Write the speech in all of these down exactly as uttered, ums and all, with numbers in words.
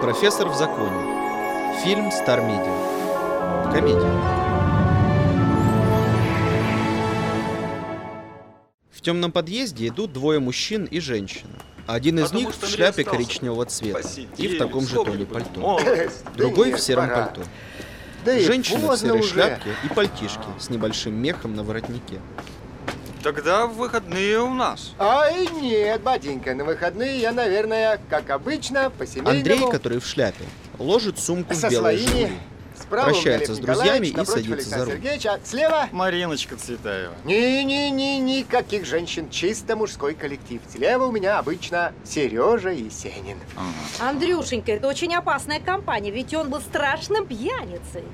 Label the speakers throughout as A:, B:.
A: Профессор в законе. Фильм Star Media. Комедия. В темном подъезде идут двое мужчин и женщина. Один из них в шляпе коричневого цвета и в таком же тоне пальто. Другой в сером пальто. Женщина в серой шляпке и пальтишке с небольшим мехом на воротнике.
B: Тогда в выходные у нас.
C: Ай, нет, батенька, на выходные я, наверное, как обычно, по-семейному.
A: Андрей, который в шляпе, ложит сумку
C: со
A: в белое
C: своими.
A: «Жигули».
C: Справа
A: Прощается с друзьями и садится за руль.
C: А слева?
B: Мариночка Цветаева.
C: Не-не-не, никаких женщин, чисто мужской коллектив. Слева у меня обычно Сережа Есенин.
B: Ага.
D: Андрюшенька, это очень опасная компания, ведь он был страшным пьяницей.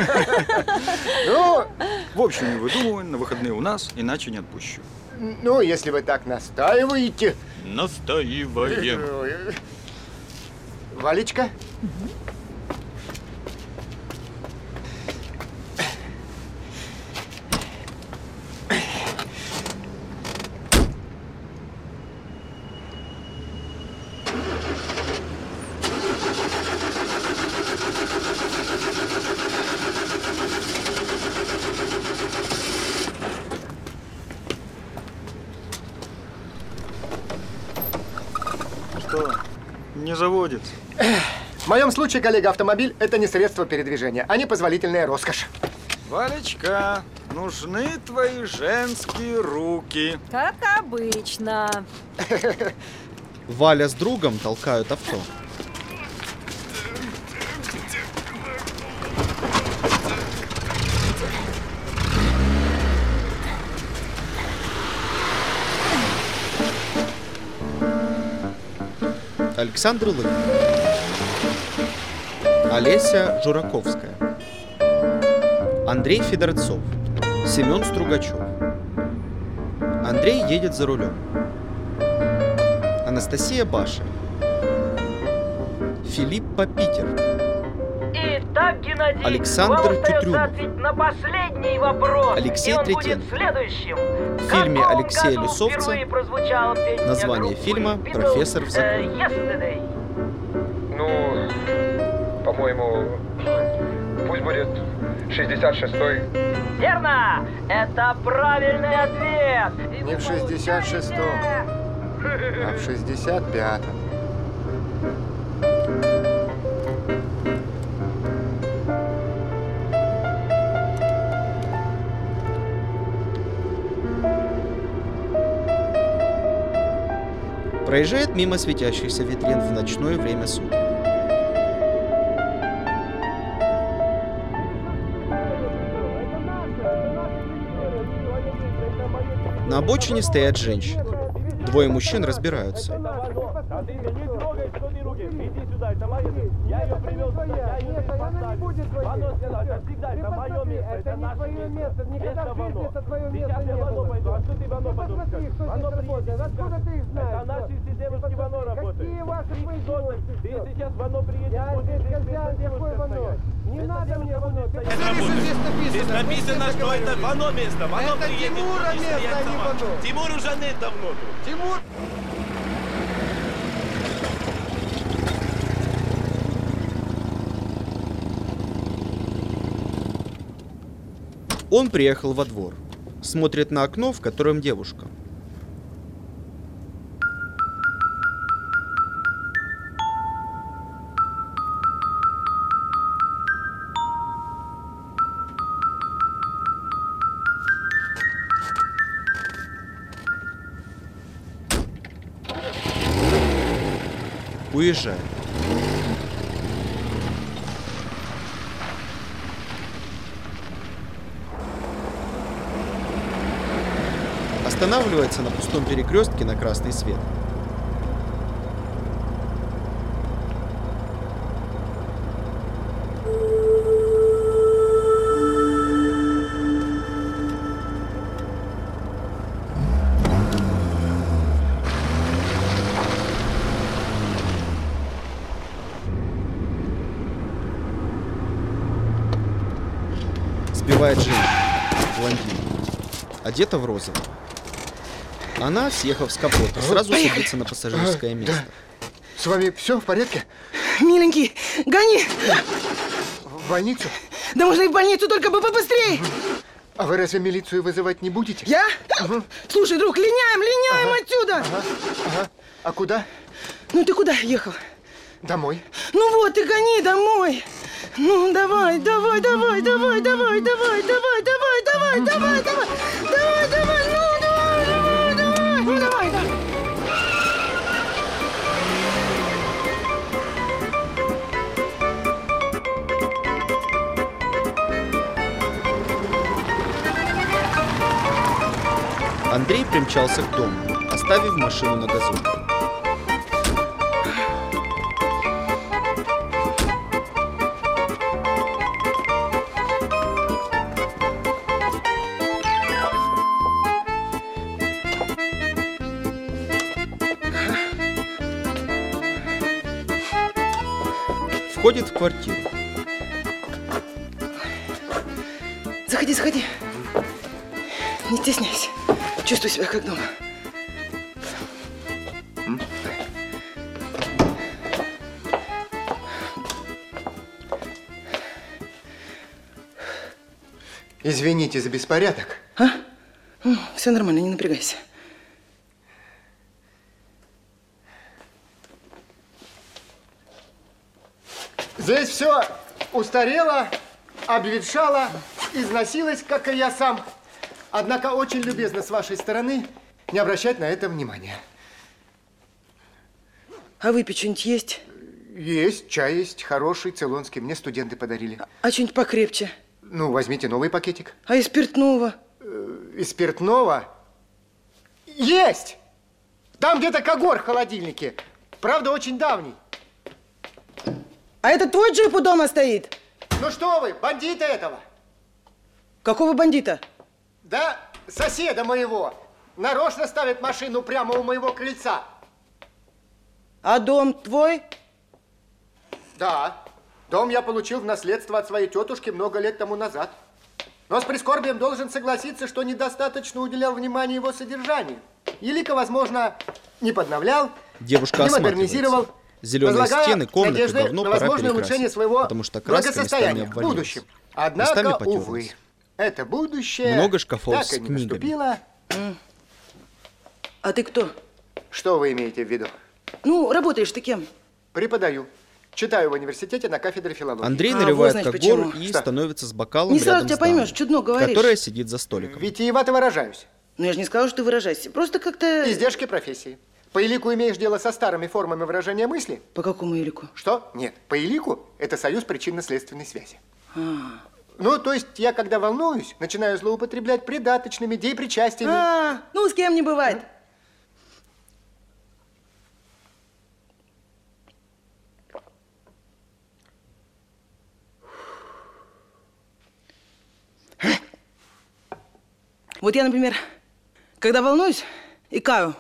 C: Ну,
B: В общем, не выдумывай, на выходные у нас, иначе не отпущу.
C: ну, если вы так настаиваете.
B: Настаиваем.
C: Валечка?
B: Что? Не заводится.
C: В моем случае, коллега, автомобиль – это не средство передвижения, а непозволительная роскошь.
B: Валечка, нужны твои женские руки.
D: Как обычно.
A: Валя с другом толкают авто. Александр Лык. Олеся Жураковская. Андрей Федорцов. Семен Стругачев. Андрей едет за рулем. Анастасия Баша. Филипп Попитер.
E: Итак, Геннадий,
A: Александр
E: вам остается
A: Тютрюмов.
E: ответить на последний вопрос.
A: Алексей
E: и он
A: Третьян.
E: будет следующим.
A: В фильме
E: каком
A: Алексея
E: году
A: Лисовца
E: впервые прозвучала песня
A: название
E: группы
A: фильма
E: Beatles,
A: «Профессор в законе».
E: э, Yesterday?
F: Ну, по-моему, пусть будет шестьдесят шестой.
E: Верно! Это правильный ответ! И
C: Не
E: вы
C: в шестьдесят шестом,
E: получаете-
C: а в шестьдесят пятом.
A: Проезжает мимо светящихся витрин в ночное время суток. На обочине стоят женщины. Двое мужчин разбираются.
G: Здесь написано, что это Вано место. Вано приедет. Тимура место, а не Вано. Тимур уже нет давно тут. Тимур!
A: Он приехал во двор. Смотрит на окно, в котором девушка. Уезжает. Останавливается на пустом перекрестке на красный свет. Сбивает женщину, блондинку, одета в розовый. Она, съехав с капота, сразу садится на пассажирское место.
C: С вами все в порядке?
H: Миленький, гони!
C: В больницу?
H: Да можно и в больницу, только бы побыстрее!
C: А вы разве милицию вызывать не будете?
H: Я? Угу. Слушай, друг, линяем, линяем
C: ага.
H: отсюда!
C: Ага. Ага. А куда?
H: Ну ты куда ехал?
C: Домой.
H: Ну вот, ты гони домой! Ну, давай, давай, давай, давай, давай, давай, давай, давай, давай, давай, давай, давай, давай, ну, давай, давай, давай, ну, давай, давай.
A: Андрей примчался к дому, оставив машину на газоне. Входит в квартиру.
H: Заходи, заходи. Не стесняйся. Чувствуй себя как дома.
C: М? Извините за беспорядок.
H: А? Ну, все нормально, не напрягайся.
C: Здесь все устарело, обветшало, износилось, как и я сам. Однако очень любезно с вашей стороны не обращать на это внимания.
H: А выпить что-нибудь есть?
C: Есть, чай есть, хороший, цейлонский. Мне студенты подарили.
H: А, а что-нибудь покрепче?
C: Ну, возьмите новый пакетик.
H: А из спиртного?
C: Из спиртного? Есть! Там где-то когор в холодильнике. Правда, очень давний.
H: А это твой джип у дома стоит?
C: Ну что вы, бандита этого?
H: Какого бандита?
C: Да, соседа моего. Нарочно ставит машину прямо у моего крыльца.
H: А дом твой?
C: Да. Дом я получил в наследство от своей тетушки много лет тому назад. Но с прискорбием должен согласиться, что недостаточно уделял внимания его содержанию. Или-ка, возможно, не подновлял,
A: Девушка
C: не модернизировал.
A: Зеленые стены комнаты давно
C: на
A: пора
C: возможное улучшение
A: перекрасить,
C: своего
A: потому что краска местами
C: благосостояния в
A: обвалилась.
C: будущем.
A: Местами
C: Однако,
A: потерлась.
C: увы, это будущее
A: Много шкафов
C: так
A: с
C: и не
A: книгами.
C: наступило.
H: А ты кто?
C: Что вы имеете в виду?
H: Ну, работаешь ты кем?
C: Преподаю. Читаю в университете на кафедре филологии.
A: Андрей
H: А,
A: наливает
H: вот, значит,
A: когор
H: почему.
A: и
C: Что?
A: становится с бокалом
H: Не сразу
A: рядом
H: тебя
A: с дамой,
H: поймешь, чудно говоришь.
A: которая сидит за столиком.
C: Витиевато выражаюсь.
H: Ну, я же не сказала, что ты выражайся. Просто как-то...
C: Издержки профессии. По элику имеешь дело со старыми формами выражения мысли?
H: По какому элику?
C: Что? Нет. По элику это союз причинно-следственной связи.
H: А,
C: Ну, то есть я, когда волнуюсь, начинаю злоупотреблять придаточными, деепричастиями.
H: а, ну, с кем не бывает. Вот я, например, когда волнуюсь, икаю.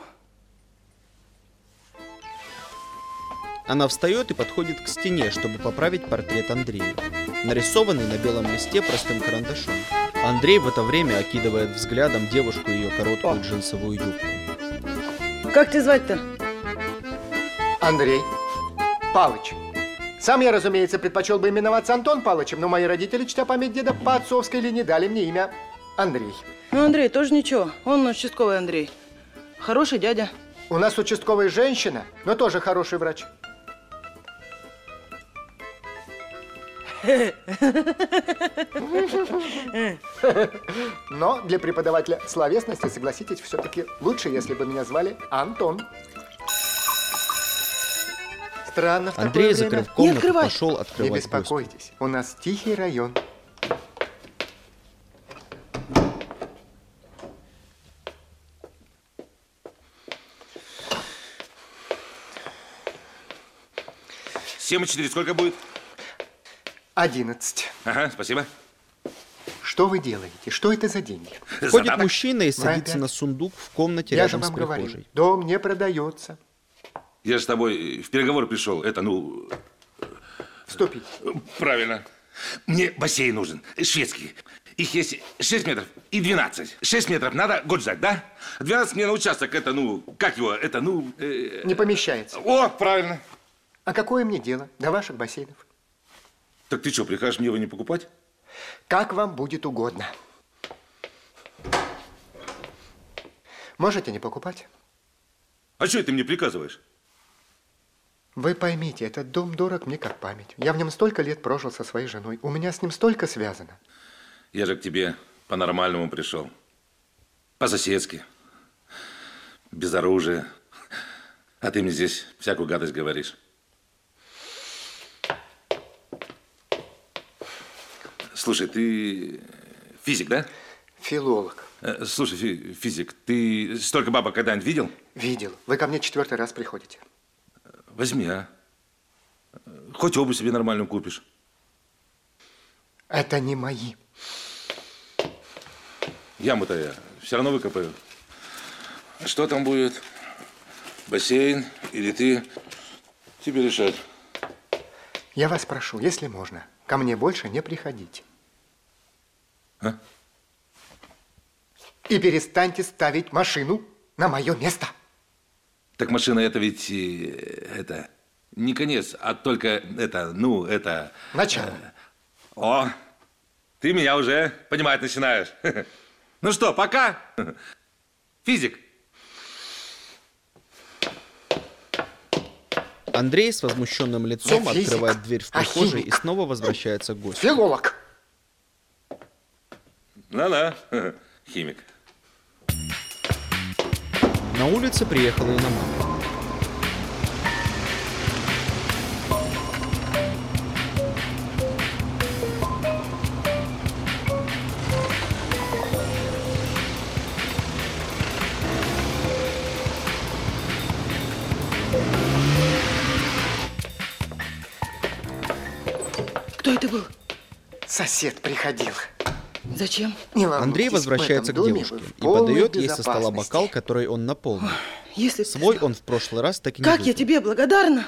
A: Она встает и подходит к стене, чтобы поправить портрет Андрея, нарисованный на белом листе простым карандашом. Андрей в это время окидывает взглядом девушку и ее короткую
H: О.
A: джинсовую юбку.
H: Как тебя звать-то?
C: Андрей Палыч. Сам я, разумеется, предпочел бы именоваться Антон Палычем, но мои родители, чтя память деда по отцовской линии, дали мне имя Андрей.
H: Ну, Андрей, тоже ничего. Он участковый Андрей. Хороший дядя.
C: У нас участковая женщина, но тоже хороший врач. Но для преподавателя словесности, согласитесь, все-таки лучше, если бы меня звали Антон. Странно в
A: Андрей,
C: такое время.
A: закрыв комнату,
H: открывай.
A: пошел
C: Не
A: открывать
C: беспокойтесь, у нас тихий район.
G: семь и четыре сколько будет?
C: Одиннадцать.
G: Ага, спасибо.
C: Что вы делаете? Что это за деньги?
A: Входит
G: Задаток.
A: мужчина и садится
C: опять?
A: на сундук в комнате
C: Я же
A: рядом с
C: вам говорил,
A: прихожей.
C: дом не продается.
G: Я же с тобой в переговоры пришел. Это, ну,
C: Вступить.
G: правильно. Мне бассейн нужен, шведский. Их есть шесть метров и двенадцать. шесть метров надо год ждать, да? двенадцать мне на участок, это, ну, как его, это, ну... э,
C: Не помещается.
G: О, правильно.
C: А какое мне дело до ваших бассейнов?
G: Так ты что, прикажешь мне его не покупать?
C: Как вам будет угодно. Можете не покупать.
G: А что ты мне приказываешь?
C: Вы поймите, этот дом дорог мне как память. Я в нем столько лет прожил со своей женой. У меня с ним столько связано.
G: Я же к тебе по-нормальному пришел. По-соседски. Без оружия. А ты мне здесь всякую гадость говоришь. Слушай, ты физик, да?
C: Филолог.
G: Слушай, фи физик, ты столько бабок когда-нибудь видел?
C: Видел. Вы ко мне четвертый раз приходите.
G: Возьми, а. Хоть обувь себе нормальную купишь.
C: Это не мои.
G: Яму-то я все равно выкопаю. А что там будет? Бассейн или ты? Тебе решать.
C: Я вас прошу, если можно, ко мне больше не приходите.
G: А?
C: И перестаньте ставить машину на мое место.
G: Так машина это ведь, это, не конец, а только это, ну, это...
C: Начало.
G: О, ты меня уже понимать начинаешь. Ну что, пока. Физик.
A: Андрей с возмущенным лицом
C: Я физик,
A: открывает дверь в
C: а
A: прихожей и
C: химик.
A: снова возвращается к гостю.
C: Филолог.
G: Да-да, химик.
A: На улице приехала иномарка.
H: Кто это был?
C: Сосед приходил.
H: Зачем?
C: Не волнуйтесь,
A: Андрей возвращается
C: в
A: к
C: этом доме
A: девушке
C: вы в
A: и
C: полной
A: подает ей со стола
C: безопасности.
A: бокал, который он наполнил.
H: Если б ты
A: Свой
H: знал.
A: он в прошлый раз так и не
H: Как я
A: выпил.
H: тебе благодарна.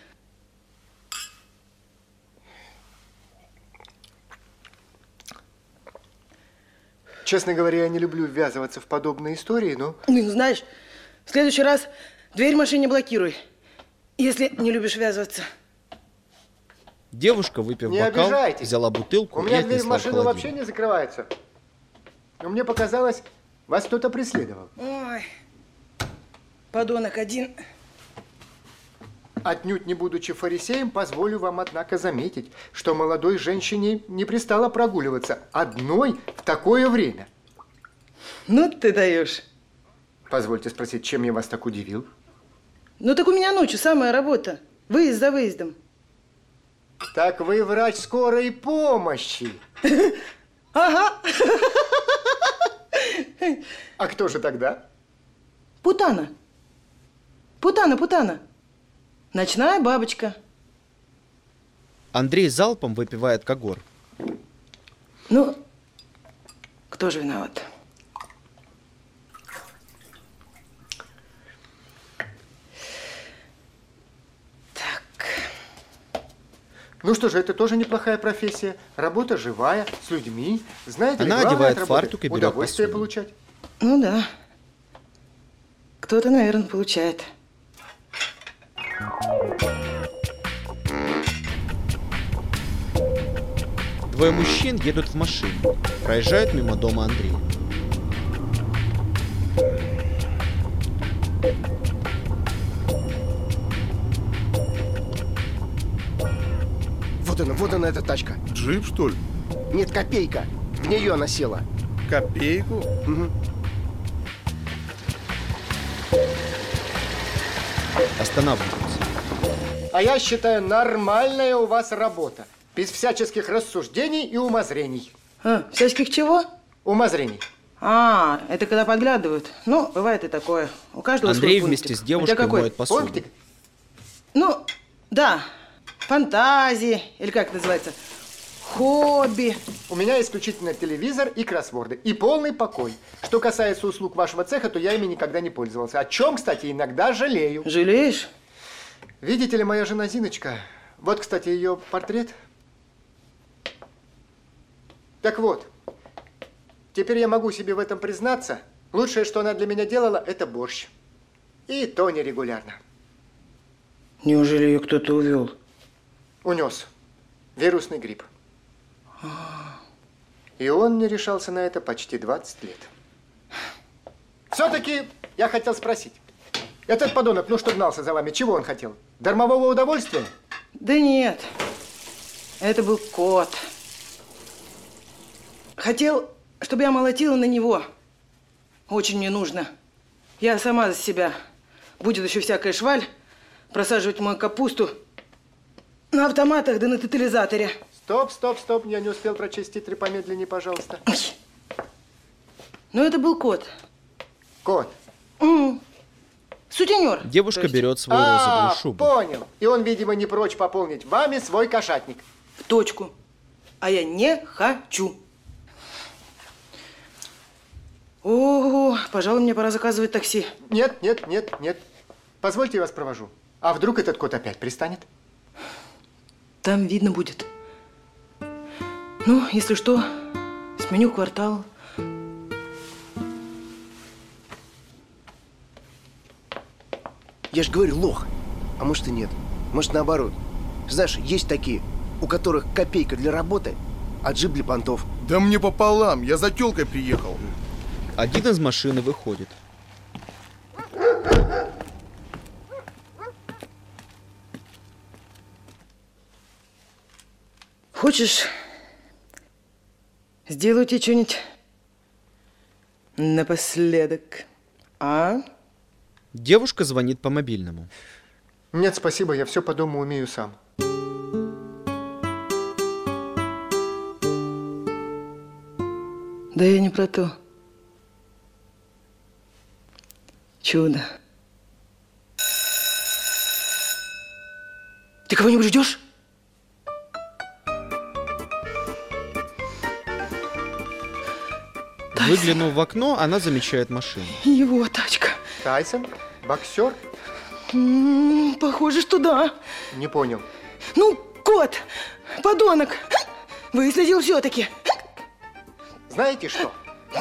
C: Честно говоря, я не люблю ввязываться в подобные истории, но...
H: Ну, знаешь, в следующий раз дверь в машине блокируй, если не любишь ввязываться.
A: Девушка, выпив
C: Не
A: бокал,
C: обижайтесь.
A: взяла бутылку
C: У
A: и
C: меня дверь в
A: отнесла в
C: машину вообще
A: холодильник.
C: не закрывается. Но мне показалось, вас кто-то преследовал.
H: Ой, подонок один.
C: Отнюдь не будучи фарисеем, позволю вам, однако, заметить, что молодой женщине не пристало прогуливаться одной в такое время.
H: Ну ты даешь.
C: Позвольте спросить, чем я вас так удивил?
H: Ну так у меня ночью самая работа. Выезд за выездом.
C: Так вы врач скорой помощи.
H: Ага.
C: А кто же тогда?
H: Путана. Путана, Путана. Ночная бабочка.
A: Андрей залпом выпивает когор.
H: Ну, кто же виноват?
C: Ну что же, это тоже неплохая профессия. Работа живая, с людьми. Знаете ли,
A: Она
C: главное
A: одевает
C: от работы
A: фартук и берет
C: удовольствие
A: посуду.
C: получать.
H: Ну да. Кто-то, наверное, получает.
A: Двое мужчин едут в машине, проезжают мимо дома Андрея.
I: Вот она, вот она эта тачка.
J: Джип, что ли?
I: Нет, копейка. В нее она села.
J: Копейку?
I: Угу.
A: Останавливаются.
C: А я считаю, нормальная у вас работа. Без всяческих рассуждений и умозрений.
H: А, всяческих чего?
C: Умозрений.
H: А, это когда подглядывают. Ну, бывает и такое. У каждого
A: Андрей
H: свой
A: вместе
H: пунктик.
A: с девушкой
H: У тебя какой?
A: моет посуду.
C: Пунктик?
H: Ну, да. Фантазии, или как это называется? Хобби.
C: У меня исключительно телевизор и кроссворды. И полный покой. Что касается услуг вашего цеха, то я ими никогда не пользовался. О чем, кстати, иногда жалею.
H: Жалеешь?
C: Видите ли, моя жена Зиночка. Вот, кстати, ее портрет. Так вот, теперь я могу себе в этом признаться. Лучшее, что она для меня делала, это борщ. И то нерегулярно.
H: Неужели ее кто-то увел?
C: Унес. Вирусный грипп. И он не решался на это почти двадцать лет. Все-таки я хотел спросить. Этот подонок, ну что гнался за вами, чего он хотел? Дармового удовольствия?
H: Да нет. Это был кот. Хотел, чтобы я молотила на него. Очень мне нужно. Я сама за себя. Будет еще всякая шваль. Просаживать мою капусту на автоматах да на тотализаторе.
C: Стоп, стоп, стоп. Я не успел прочесть титры, помедленнее, пожалуйста.
H: Ну, это был кот.
C: Кот?
H: М-м. Сутенер.
A: Девушка есть... берет свою
C: а,
A: розовую шубу.
C: Понял. И он, видимо, не прочь пополнить вами свой кошатник.
H: В точку. А я не хочу. О, пожалуй, мне пора заказывать такси.
C: Нет, нет, нет, нет. Позвольте, я вас провожу. А вдруг этот кот опять пристанет?
H: Там видно будет. Ну, если что, сменю квартал.
I: Я ж говорю, лох. А может и нет. Может наоборот. Знаешь, есть такие, у которых копейка для работы, а джип для понтов.
J: Да мне пополам, я за тёлкой приехал.
A: Один из машины выходит.
H: Хочешь, сделаю тебе что-нибудь напоследок, а?
A: Девушка звонит по мобильному.
C: Нет, спасибо, я все по дому умею сам.
H: Да я не про то. Чудо. Ты кого-нибудь ждешь?
A: Выглянув в окно, она замечает машину.
H: Его тачка.
C: Тайсон? Боксер?
H: М-м, похоже, что да.
C: Не понял.
H: Ну, кот, подонок, выследил все-таки.
C: Знаете что?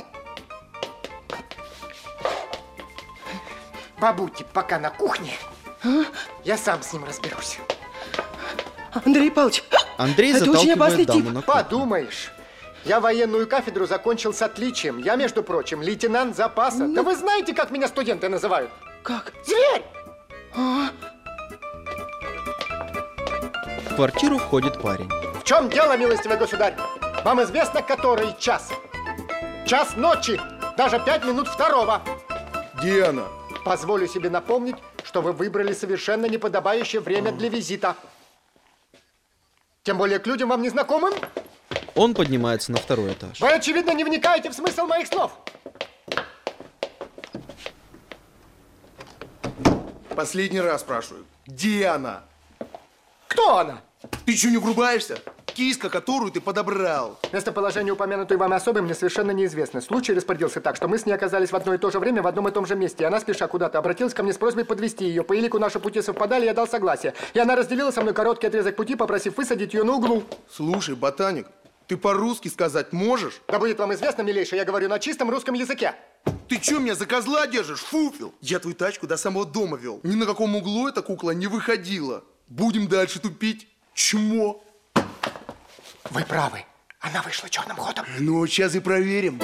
C: Побудьте пока на кухне. А? Я сам с ним разберусь.
H: Андрей Павлович,
A: Андрей
H: это очень опасный
A: даму
H: тип.
A: На кухню.
C: Подумаешь. Я военную кафедру закончил с отличием. Я, между прочим, лейтенант запаса. Ну... Да вы знаете, как меня студенты называют?
H: Как?
C: Зверь!
H: А?
A: В квартиру входит парень.
C: В чем дело, милостивый государь? Вам известно, который час? Час ночи, даже пять минут второго.
J: Диана.
C: Позволю себе напомнить, что вы выбрали совершенно неподобающее время для визита. Тем более к людям вам незнакомым.
A: Он поднимается на второй этаж.
C: Вы, очевидно, не вникаете в смысл моих слов.
J: Последний раз спрашиваю. Где она?
C: Кто она?
J: Ты что, не врубаешься? Киска, которую ты подобрал.
C: Местоположение упомянутой вами особы мне совершенно неизвестно. Случай распорядился так, что мы с ней оказались в одно и то же время в одном и том же месте. И она, спеша куда-то, обратилась ко мне с просьбой подвезти ее. По элику наши пути совпадали, я дал согласие. И она разделила со мной короткий отрезок пути, попросив высадить ее на углу.
J: Слушай, ботаник, ты по-русски сказать можешь?
C: Да будет вам известно, милейший, я говорю на чистом русском языке.
J: Ты что, меня за козла держишь, фуфел? Я твою тачку до самого дома вел. Ни на каком углу эта кукла не выходила. Будем дальше тупить. Чмо.
C: Вы правы. Она вышла черным ходом.
J: Ну, сейчас и проверим.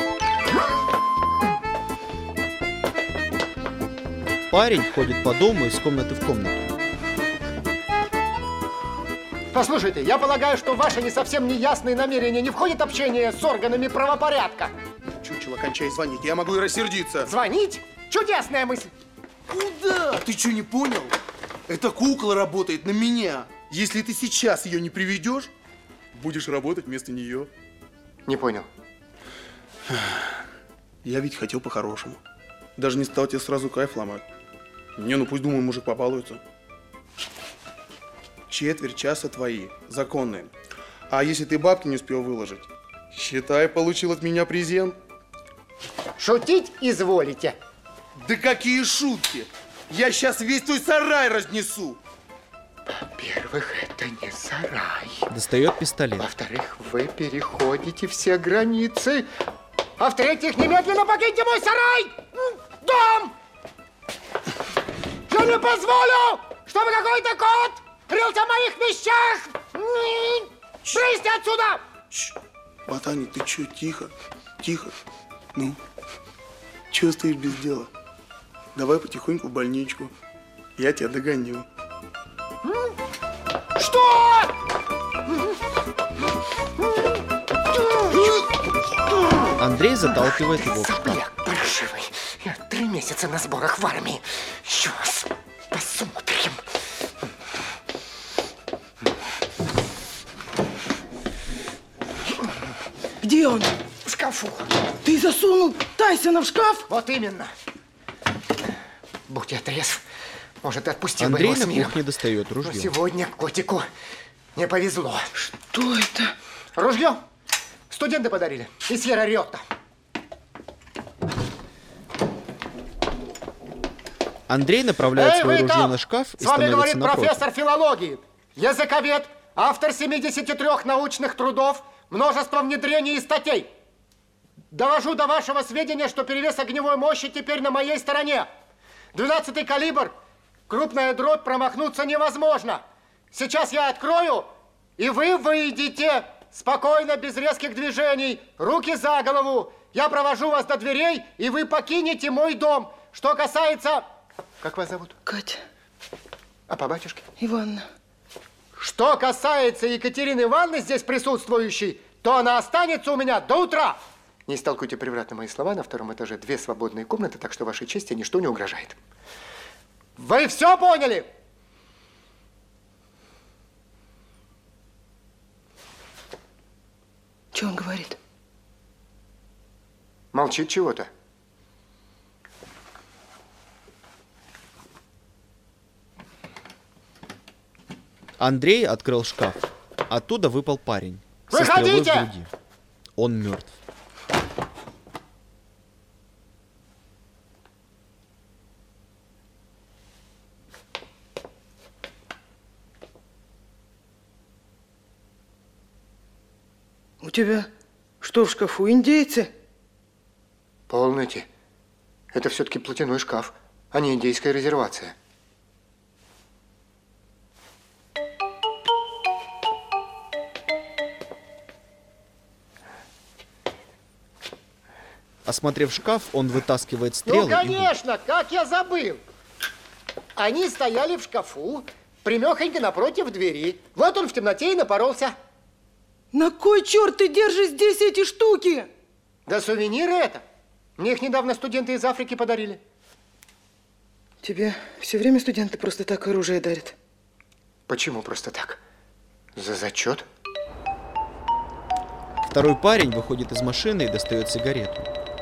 A: Парень ходит по дому из комнаты в комнату.
C: Послушайте, я полагаю, что в ваши не совсем неясные намерения не входит общение с органами правопорядка.
J: Чучело, кончай звонить, я могу и рассердиться.
C: Звонить? Чудесная мысль.
J: Куда? А ты что, не понял? Эта кукла работает на меня. Если ты сейчас ее не приведешь, будешь работать вместо нее.
C: Не понял.
J: Я ведь хотел по-хорошему. Даже не стал тебе сразу кайф ломать. Не, ну пусть, думаю, мужик побалуется. Четверть часа твои, законные. А если ты бабки не успел выложить, считай, получил от меня презент.
C: Шутить изволите.
J: Да какие шутки! Я сейчас весь твой сарай разнесу.
C: Во-первых, это не сарай.
A: Достает пистолет.
C: Во-вторых, вы переходите все границы. А в-третьих, немедленно покиньте мой сарай! Дом! Я не позволю! чтобы какой-то кот рылся в моих вещах! Брысь отсюда!
J: Ботаник, ты чё, тихо, тихо. Ну, чё стоишь без дела? Давай потихоньку в больничку. Я тебя догоню.
C: Что?
A: Андрей заталкивает его в шкаф.
C: Сопляк паршивый. Я три месяца на сборах в армии. Сейчас посмотрим.
H: Где он?
C: В шкафу.
H: Ты засунул Тайсона в шкаф?
C: Вот именно. Будь я трезв, может, отпустил бы
A: Андрей
C: его с
A: на
C: миром.
A: кухне достает
C: Но
A: ружье.
C: сегодня котику не повезло.
H: Что это?
C: Ружье студенты подарили из Сьерра-Риотта.
A: Андрей направляет
C: Эй,
A: свое
C: вы
A: ружье
C: там!
A: на шкаф и
C: С вами
A: становится
C: говорит
A: напротив.
C: профессор филологии, языковед, автор семидесяти трёх научных трудов, множество внедрений и статей. Довожу до вашего сведения, что перевес огневой мощи теперь на моей стороне. двенадцатый калибр, крупная дробь, промахнуться невозможно. Сейчас я открою, и вы выйдете спокойно, без резких движений, руки за голову. Я провожу вас до дверей, и вы покинете мой дом. Что касается... Как вас зовут?
H: Катя.
C: А по батюшке?
H: Иванна.
C: Что касается Екатерины Ивановны, здесь присутствующей, то она останется у меня до утра. Не истолкуйте превратно мои слова. На втором этаже две свободные комнаты, так что вашей чести ничто не угрожает. Вы все поняли?
H: Что он говорит?
C: Молчит чего-то.
A: Андрей открыл шкаф. Оттуда выпал парень. Со
C: Выходите!
A: стрелой в груди. Он мертв.
H: У тебя что в шкафу, индейцы?
C: Полноте. Это все-таки платяной шкаф, а не индейская резервация.
A: Осмотрев шкаф, он вытаскивает стрелы.
C: Ну, конечно, как я забыл. Они стояли в шкафу, примехонько напротив двери. Вот он в темноте и напоролся.
H: На кой черт ты держишь здесь эти штуки?
C: Да сувениры это. Мне их недавно студенты из Африки подарили.
H: Тебе все время студенты просто так оружие дарят?
C: Почему просто так? За зачет?
A: Второй парень выходит из машины и достает сигарету.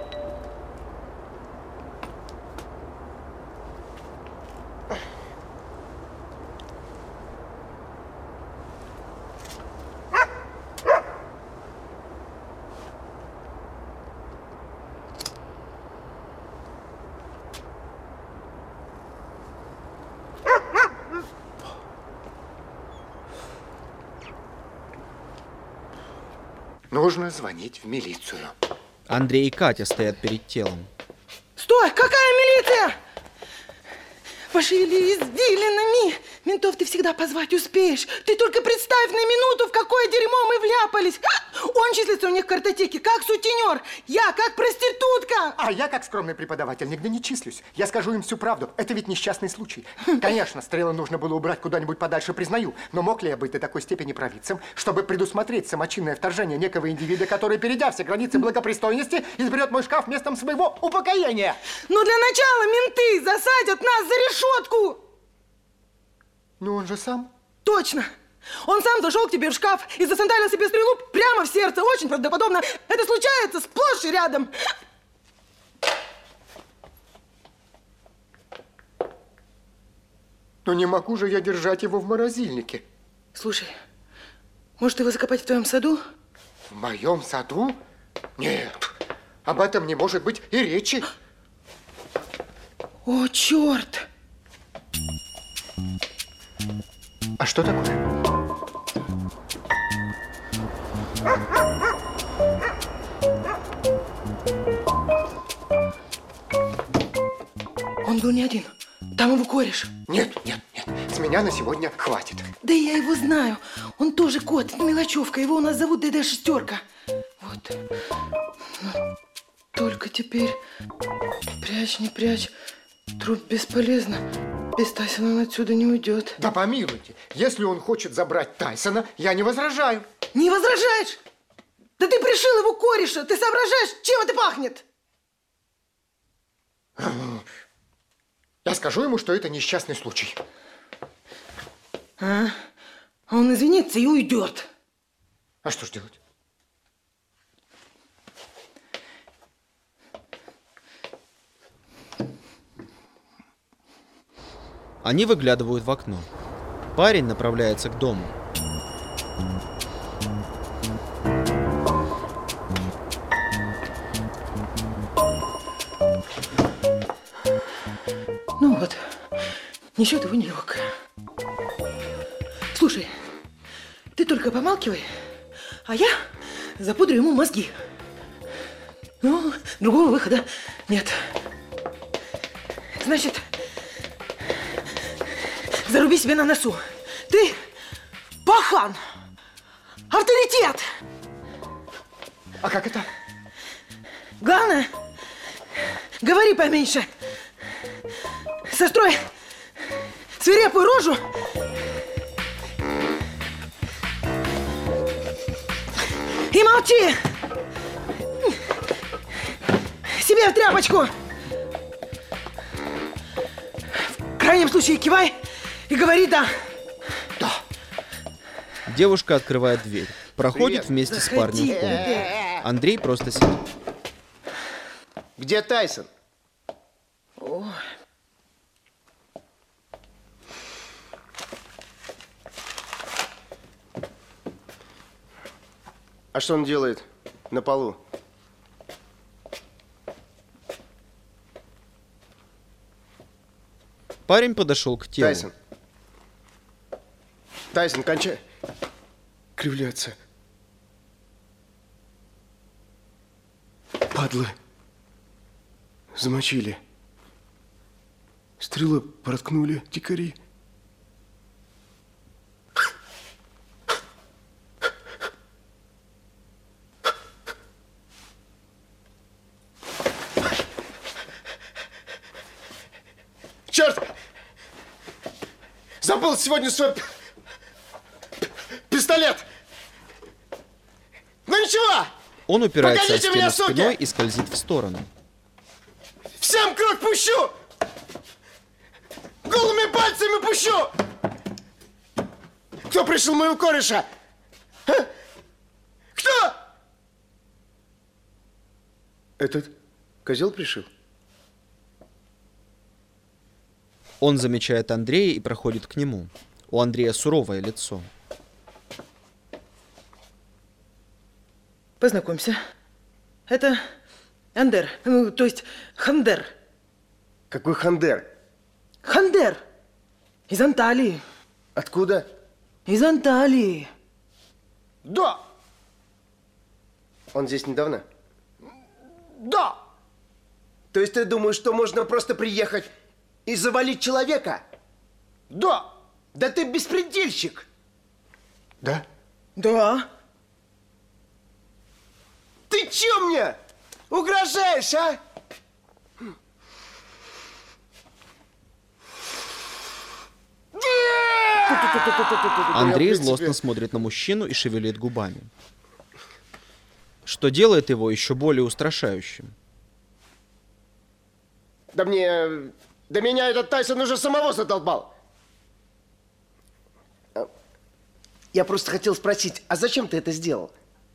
C: Нужно звонить в милицию.
A: Андрей и Катя стоят перед телом.
H: Стой! Какая милиция? Пошевели извилинами. Ментов ты всегда позвать успеешь. Ты только представь на минуту, в какое дерьмо мы вляпались. Он числится у них в картотеке как сутенер. Я как проститутка.
C: А я, как скромный преподаватель, нигде не числюсь. Я скажу им всю правду. Это ведь несчастный случай. Конечно, стрелы нужно было убрать куда-нибудь подальше, признаю. Но мог ли я быть до такой степени провидцем, чтобы предусмотреть самочинное вторжение некого индивида, который, перейдя все границы благопристойности, изберет мой шкаф местом своего упокоения?
H: Но для начала менты засадят нас за решетку.
C: Ну он же сам.
H: Точно. Он сам зашел к тебе в шкаф и засандалил себе стрелу прямо в сердце. Очень правдоподобно. Это случается сплошь и рядом.
C: Но не могу же я держать его в морозильнике.
H: Слушай, может его закопать в твоем саду?
C: В моем саду? Нет, об этом не может быть и речи.
H: О, черт!
C: А что такое?
H: Он был не один. Там его кореш.
C: Нет, нет, нет. меня на сегодня хватит.
H: Да я его знаю. Он тоже кот, мелочевка. Его у нас зовут ДД Шестерка. Вот. Но только теперь прячь, не прячь. Труп бесполезно. Без Тайсона он отсюда не уйдет.
C: Да помилуйте, если он хочет забрать Тайсона, я не возражаю.
H: Не возражаешь? Да ты пришил его кореша. Ты соображаешь, чем это пахнет?
C: Я скажу ему, что это несчастный случай.
H: А? Он извинится и уйдет.
C: А что ж делать?
A: Они выглядывают в окно. Парень направляется к дому.
H: Ну вот, несет его нелегкое. Слушай, ты только помалкивай, а я запудрю ему мозги. Ну, другого выхода нет. Значит, заруби себе на носу. Ты пахан, авторитет.
C: А как это?
H: Главное, говори поменьше. Сострой свирепую рожу и молчи. Себе в тряпочку. В крайнем случае кивай и говори «да».
C: Да.
A: Девушка открывает дверь. Проходит
I: Привет.
A: вместе
H: Заходи,
A: с парнем в комнату.
H: бебе.
A: Андрей просто сидит.
I: Где Тайсон?
H: Ой.
I: А что он делает на полу?
A: Парень подошел к телу.
I: Тайсон. Тайсон, кончай. Кривляться. Падлы. Замочили. Стрелы проткнули, дикари. Черт! Забыл сегодня свой пистолет! Ну ничего!
A: Он упирается
I: Погодите
A: о стену
I: меня, суки!
A: спиной и скользит в сторону.
I: Всем кровь пущу! Голыми пальцами пущу! Кто пришел моего кореша? А? Кто? Этот козел пришел?
A: Он замечает Андрея и проходит к нему. У Андрея суровое лицо.
H: Познакомься. Это Андер, ну, то есть Хандер.
I: Какой Хандер?
H: Хандер! Из Анталии.
I: Откуда?
H: Из Анталии.
I: Да! Он здесь недавно? Да! То есть ты думаешь, что можно просто приехать и завалить человека? Да! Да ты беспредельщик!
C: Да?
H: Да.
I: Ты чё мне угрожаешь, а?
A: Андрей злостно смотрит на мужчину и шевелит губами, что делает его еще более устрашающим.
I: Да мне... Да меня этот Тайсон уже самого задолбал. Я просто хотел спросить, а зачем ты это сделал?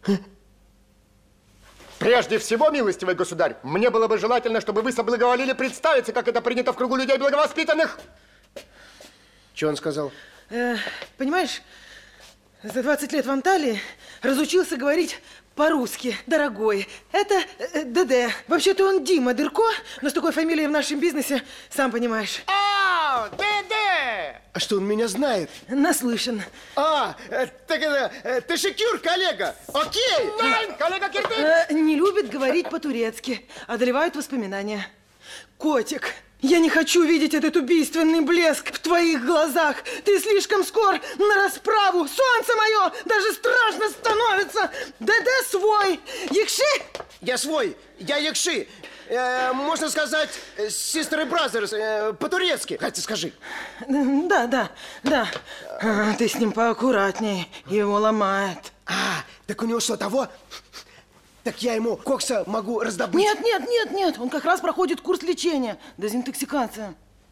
C: Прежде всего, милостивый государь, мне было бы желательно, чтобы вы соблаговолили представиться, как это принято в кругу людей благовоспитанных.
I: Что он сказал?
H: Э, понимаешь, за двадцать лет в Анталии разучился говорить по-русски, дорогой. Это э, ДД. Вообще-то он Дима Дырко, но с такой фамилией в нашем бизнесе, сам понимаешь.
I: А, ДД! А что, он меня знает?
H: Наслышан.
I: А, э, так это, э, ты шикюр, коллега. Окей.
C: Nein, коллега Кирпич!
H: Э, не любит говорить по-турецки. Одолевают воспоминания. Котик. Я не хочу видеть этот убийственный блеск в твоих глазах. Ты слишком скор на расправу. Солнце мое, даже страшно становится. Да-да, свой. Якши?
I: Я свой. Я Якши. Э, можно сказать, sister и brothers, э, по-турецки. Катя, скажи.
H: Да, да, да. А, ты с ним поаккуратней. Его ломает.
I: А, так у него что, того? Так я ему кокса могу раздобыть?
H: Нет, нет, нет, нет. Он как раз проходит курс лечения. Дезинтоксикация.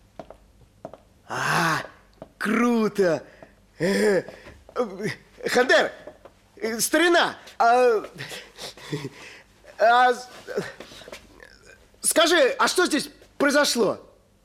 I: А, круто. Э, Хандер, э, старина, а, а, скажи, а что здесь произошло?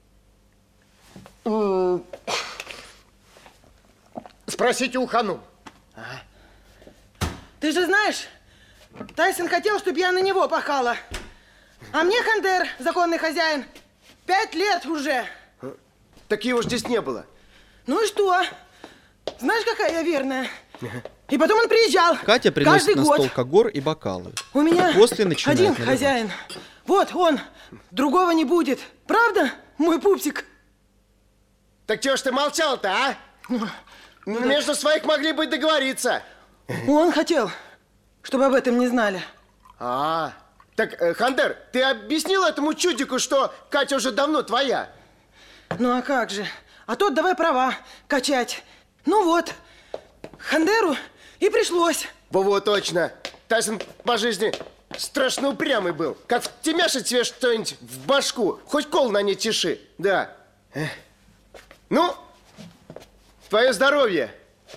C: Спросите у Ханум.
I: А?
H: Ты же знаешь, Тайсон хотел, чтобы я на него пахала. А мне Хандер, законный хозяин, пять лет уже.
I: Так его ж здесь не было.
H: Ну и что? Знаешь, какая я верная? И потом он приезжал.
A: Катя приносит
H: каждый
A: на
H: год.
A: стол когор и бокалы.
H: У меня
A: После начинает
H: один
A: наливать.
H: хозяин. Вот он. Другого не будет. Правда, мой пупсик?
I: Так чего ж ты молчал-то, а? Ну, между своих могли бы договориться.
H: Он хотел, чтобы об этом не знали.
I: А, так, э, Хандер, ты объяснил этому чудику, что Катя уже давно твоя?
H: Ну а как же? А тот давай права качать. Ну вот, Хандеру и пришлось.
I: Во-во, точно. Тайсон по жизни страшно упрямый был. Как втемяшит себе что-нибудь в башку, хоть кол на ней тиши. Да. Эх. Ну, твое здоровье,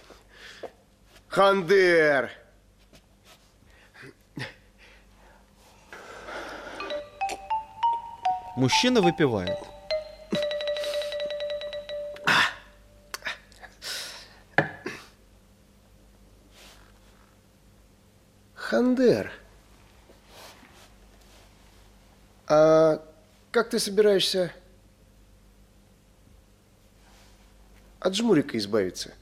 I: Хандер.
A: Мужчина выпивает.
I: Хандер, а как ты собираешься от жмурика избавиться?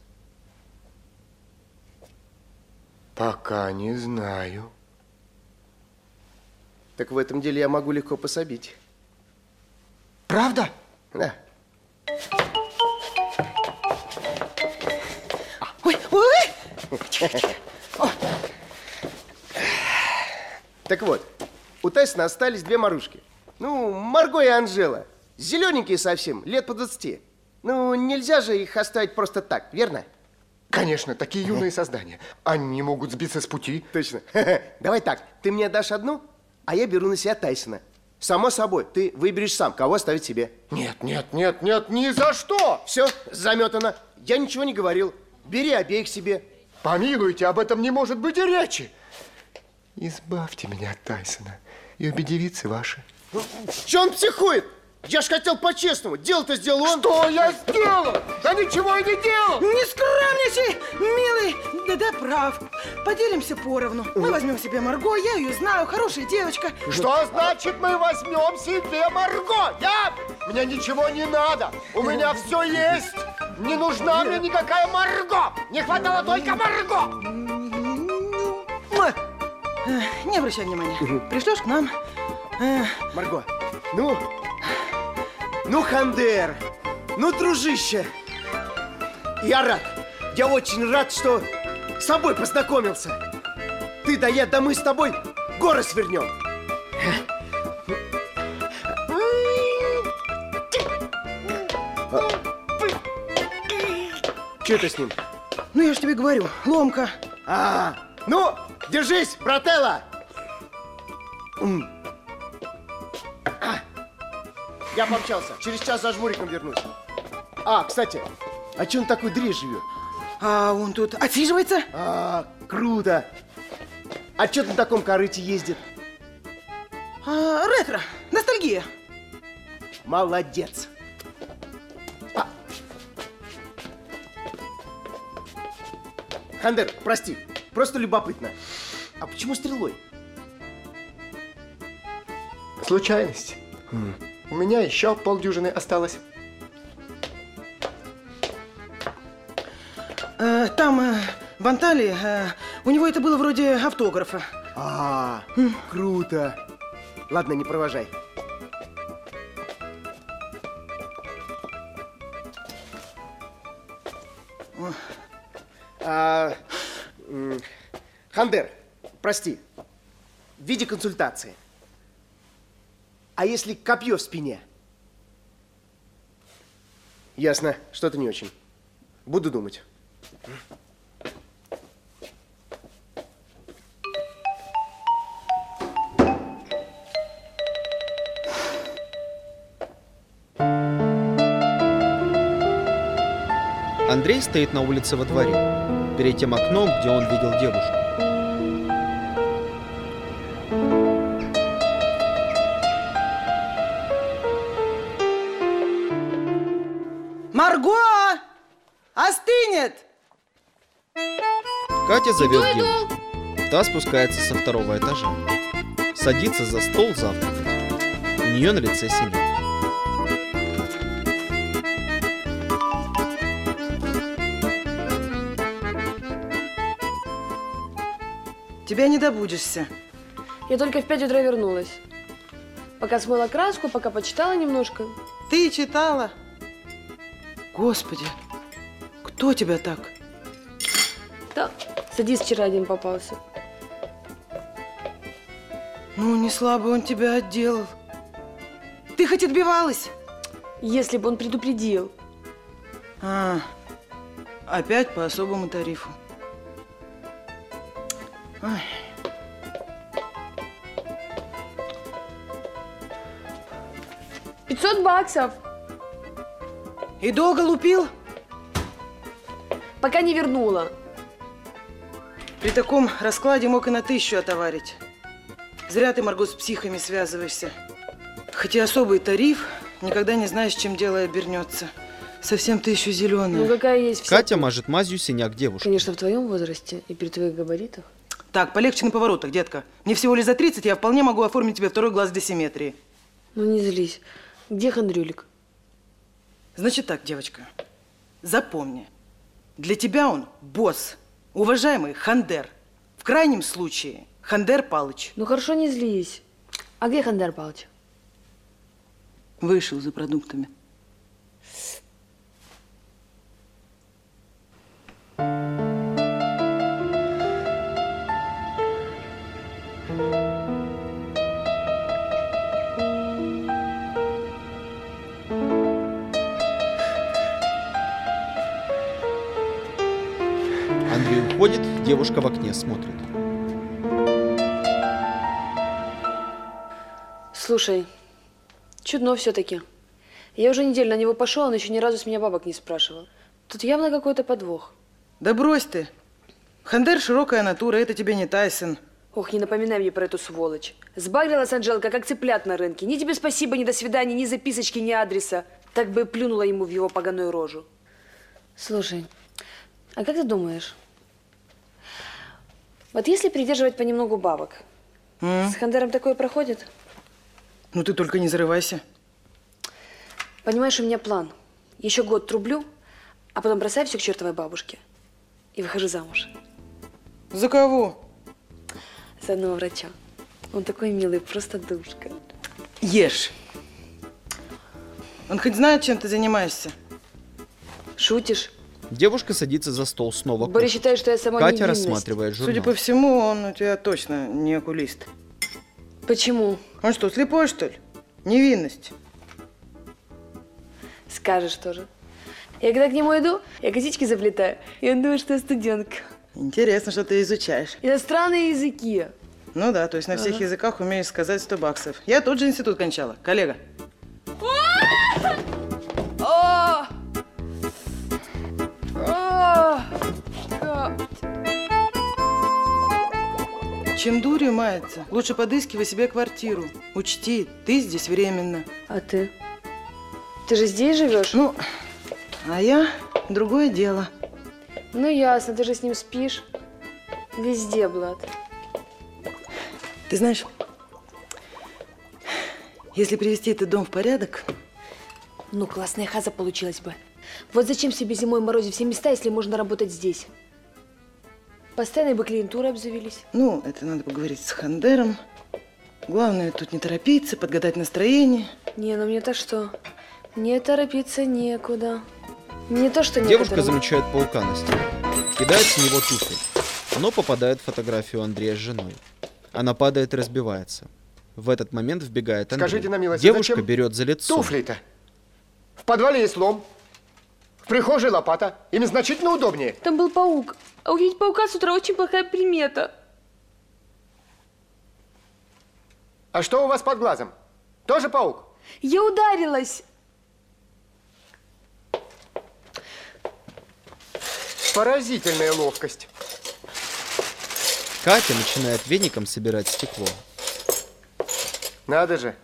C: Пока не знаю.
I: Так в этом деле я могу легко пособить.
C: Правда?
I: Да.
H: Ой, ой!
I: Так вот, у Тайсона остались две Марушки. Ну, Марго и Анжела. Зелененькие совсем, лет по двадцати. Ну, нельзя же их оставить просто так, верно?
C: Конечно, такие юные создания. Они могут сбиться с пути.
I: Точно. Давай так, ты мне дашь одну, а я беру на себя Тайсона. Само собой, ты выберешь сам, кого оставить себе.
C: Нет, нет, нет, нет, ни за что!
I: Все, заметано. Я ничего не говорил. Бери обеих себе.
C: Помилуйте, об этом не может быть и речи. Избавьте меня от Тайсона, и обе девицы ваши.
I: Че он психует? Я ж хотел по-честному. Дело-то сделал он.
C: Что я сделал? Да ничего я не делал!
H: Не скромничай, милый! Да-да, прав. Поделимся поровну. Мы возьмем себе Марго, я ее знаю, хорошая девочка.
C: Что значит мы возьмем себе Марго? Я? Мне ничего не надо. У меня все есть. Не нужна мне никакая Марго. Не хватало только Марго.
H: Не обращай внимания. Пришлешь к нам.
I: Марго, ну... Ну, Хандер, ну, дружище, я рад, я очень рад, что с тобой познакомился. Ты да я, да мы с тобой горы свернем. Что это с ним?
H: Ну, я ж тебе говорю, ломка.
I: А, ну, держись, брателло. Я помчался. Через час за жмуриком вернусь. А, кстати, а че он такой дрей живет?
H: А он тут отсиживается?
I: А, круто. А че на таком корыте ездит?
H: А, ретро, ностальгия.
I: Молодец. А. Хандер, прости, просто любопытно. А почему стрелой?
C: Случайность. Mm. У меня еще полдюжины осталось.
H: Э, там, э, в Анталии, э, у него это было вроде автографа.
I: А, круто. Ладно, не провожай. А, Хандер, прости, в виде консультации. А если копье в спине? Ясно, что-то не очень. Буду думать.
A: Андрей стоит на улице во дворе, перед тем окном, где он видел девушку.
H: Марго! Остынет!
A: Катя зовет девушку. Та спускается со второго этажа. Садится за стол завтракать. У нее на лице синяк.
H: Тебя не добудешься.
K: Я только в пять утра вернулась. Пока смыла краску, пока почитала немножко.
H: Ты читала? Господи, кто тебя так?
K: Да, садись, вчера один попался.
H: Ну, не слабо он тебя отделал. Ты хоть отбивалась?
K: Если бы он предупредил.
H: А, опять по особому тарифу. Ой.
K: пятьсот баксов.
H: И долго лупил?
K: Пока не вернула.
H: При таком раскладе мог и на тысячу отоварить. Зря ты, Марго, с психами связываешься. Хотя особый тариф, никогда не знаешь, чем дело обернется. Совсем ты еще зеленая.
K: Ну какая есть вся...
A: Катя мажет мазью синяк девушки.
K: Конечно, в твоем возрасте и при твоих габаритах.
H: Так, полегче на поворотах, детка. Мне всего лишь за тридцать, я вполне могу оформить тебе второй глаз для симметрии.
K: Ну не злись. Где Хандрюлик?
H: Значит так, девочка, запомни. Для тебя он босс, уважаемый Хандер. В крайнем случае Хандер Палыч.
K: Ну хорошо, не злись. А где Хандер Палыч?
H: Вышел за продуктами.
A: Андрей уходит, девушка в окне смотрит.
K: Слушай, чудно все-таки. Я уже неделю на него пошел, он еще ни разу с меня бабок не спрашивал. Тут явно какой-то подвох.
H: Да брось ты. Хандер широкая натура, это тебе не Тайсон.
K: Ох, не напоминай мне про эту сволочь. Сбагрилась Анжелка, как цыплят на рынке. Ни тебе спасибо, ни до свидания, ни записочки, ни адреса. Так бы и плюнула ему в его поганую рожу. Слушай, а как ты думаешь, вот если придерживать понемногу бабок,
H: М?
K: с Хандером такое проходит?
H: Ну ты только не зарывайся.
K: Понимаешь, у меня план. Еще год трублю, а потом бросаю все к чертовой бабушке и выхожу замуж.
H: За кого?
K: За одного врача. Он такой милый, просто душка.
H: Ешь. Он хоть знает, чем ты занимаешься?
K: Шутишь?
A: Девушка садится за стол снова.
K: Боря
A: кушать.
K: считает, что я сама
A: Катя
K: невинность.
A: рассматривает журнал.
H: Судя по всему, он у тебя точно не окулист.
K: Почему?
H: Он что, слепой, что ли? Невинность.
K: Скажешь тоже. Я когда к нему иду, я косички заплетаю, и он думает, что я студентка.
H: Интересно, что ты изучаешь.
K: Иностранные языки.
H: Ну да, то есть на всех
K: Ага.
H: языках умеешь сказать сто баксов. Я тот же институт кончала, коллега.
K: О! О!
H: Чем дурью мается, лучше подыскивай себе квартиру. Учти, ты здесь временно.
K: А ты? Ты же здесь живешь?
H: Ну, а я другое дело.
K: Ну ясно, ты же с ним спишь. Везде, Влад.
H: Ты знаешь, если привести этот дом в порядок…
K: Ну, классная хаза получилась бы. Вот зачем себе зимой морозить все места, если можно работать здесь? Постоянной бы клиентурой обзавелись.
H: Ну, это надо поговорить с Хандером. Главное, тут не торопиться, подгадать настроение.
K: Не, ну мне-то что? Мне торопиться некуда. Не то, что
A: Девушка
K: некоторым.
A: замечает паука на стене. Кидает с него туфли, но попадает в фотографию Андрея с женой. Она падает и разбивается. В этот момент вбегает Андрей.
C: Скажите на милость,
A: девушка
C: зачем
A: берет за лицо.
C: Туфли-то. В подвале есть лом, в прихожей лопата. Им значительно удобнее.
K: Там был паук. А увидеть паука с утра очень плохая примета.
C: А что у вас под глазом? Тоже паук?
K: Я ударилась.
C: Поразительная ловкость.
A: Катя начинает веником собирать стекло.
C: Надо же.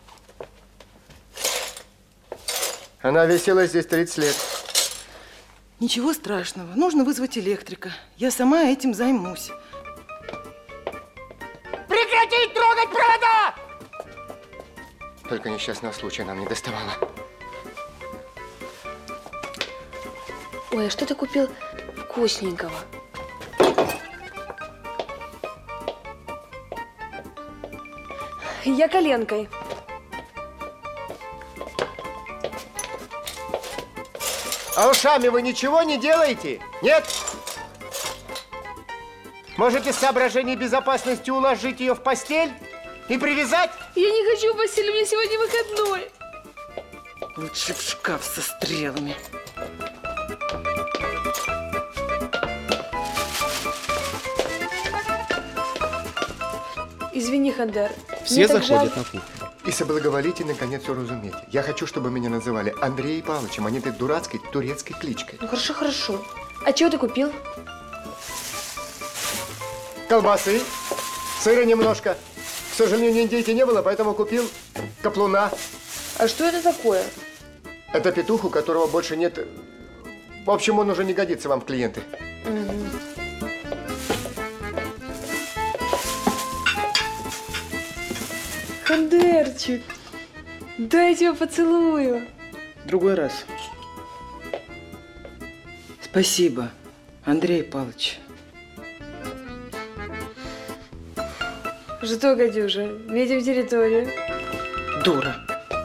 C: Она висела здесь тридцать лет.
H: Ничего страшного. Нужно вызвать электрика. Я сама этим займусь.
C: Прекратить трогать провода! Только несчастного случая нам не доставало.
K: Ой, а что ты купил вкусненького? Я коленкой.
C: А ушами вы ничего не делаете? Нет? Может, из соображений безопасности уложить ее в постель и привязать?
K: Я не хочу в постель, у меня сегодня выходной.
H: Лучше в шкаф со стрелами.
K: Извини, Хандер.
A: Все заходят на кухню.
C: И соблаговолите, наконец, уразуметь. Я хочу, чтобы меня называли Андреем Павловичем, а не этой дурацкой турецкой кличкой.
K: Ну, хорошо, хорошо. А чего ты купил?
C: Колбасы, сыра немножко. К сожалению, индейки не было, поэтому купил каплуна.
K: А что это такое?
C: Это петух, у которого больше нет... В общем, он уже не годится вам в клиенты.
K: Угу. Хандерчик, дай я тебя поцелую.
H: Другой раз. Спасибо, Андрей Павлович.
K: Что, Катюша, метим территорию.
H: Дура.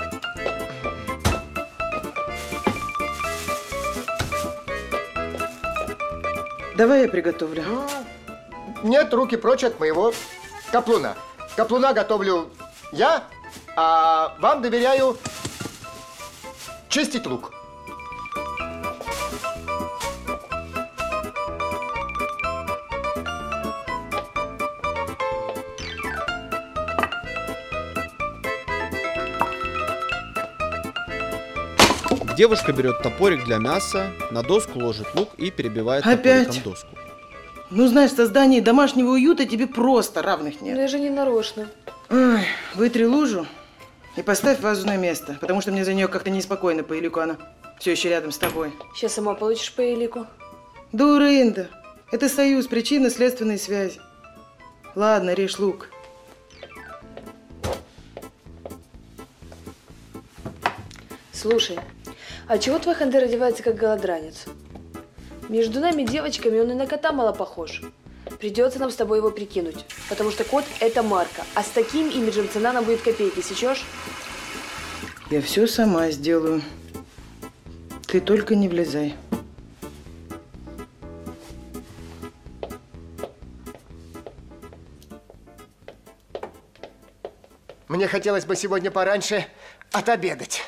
H: Давай я приготовлю.
C: Нет, руки прочь от моего каплуна. Каплуна готовлю я, а вам доверяю чистить лук.
A: Девушка берет топорик для мяса, на доску ложит лук и перебивает
H: Опять?
A: топориком доску.
H: Ну, знаешь, в создании домашнего уюта тебе просто равных нет.
K: Ну, я же не нарочно.
H: Ой, вытри лужу и поставь вазу на место, потому что мне за нее как-то неспокойно по элику она все еще рядом с тобой.
K: Сейчас сама получишь по элику.
H: Дурында, это союз причинно-следственной связи. Ладно, режь лук.
K: Слушай, а чего твой Хандер одевается как голодранец? Между нами девочками он и на кота мало похож. Придется нам с тобой его прикинуть, потому что кот – это марка, а с таким имиджем цена нам будет копейки, сечешь?
H: Я все сама сделаю. Ты только не влезай.
C: Мне хотелось бы сегодня пораньше отобедать.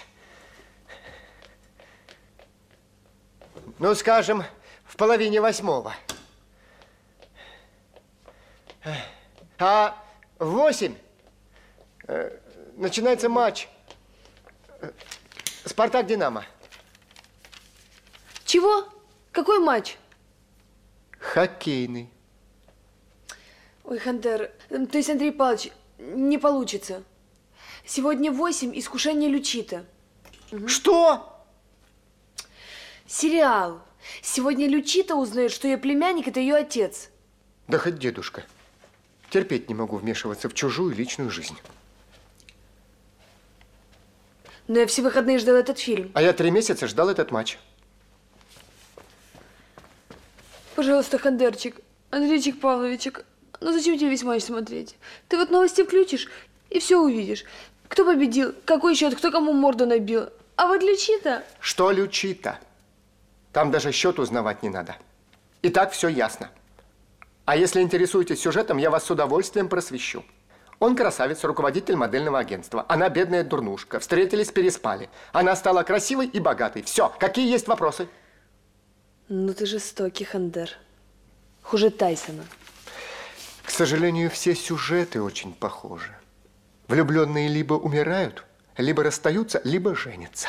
C: Ну, скажем, в половине восьмого. А в восемь э, начинается матч Спартак-Динамо.
K: Чего? Какой матч?
C: Хоккейный.
K: Ой, Хандер, то есть, Андрей Павлович, не получится. Сегодня в восемь искушение Лючита. Угу.
C: Что?
K: Сериал. Сегодня Лючита узнает, что ее племянник – это ее отец.
C: Да хоть дедушка. Терпеть не могу вмешиваться в чужую личную жизнь.
K: Но я все выходные ждал этот фильм.
C: А я три месяца ждал этот матч.
K: Пожалуйста, Хандерчик, Андрейчик Павловичек, ну зачем тебе весь матч смотреть? Ты вот новости включишь и все увидишь. Кто победил, какой счет, кто кому морду набил. А вот Лючита…
C: Что Лючита? Там даже счет узнавать не надо. Итак, все ясно. А если интересуетесь сюжетом, я вас с удовольствием просвещу. Он красавец, руководитель модельного агентства. Она бедная дурнушка. Встретились, переспали. Она стала красивой и богатой. Все. Какие есть вопросы?
K: Ну ты жестокий, Хандер. Хуже Тайсона.
C: К сожалению, все сюжеты очень похожи. Влюбленные либо умирают, либо расстаются, либо женятся.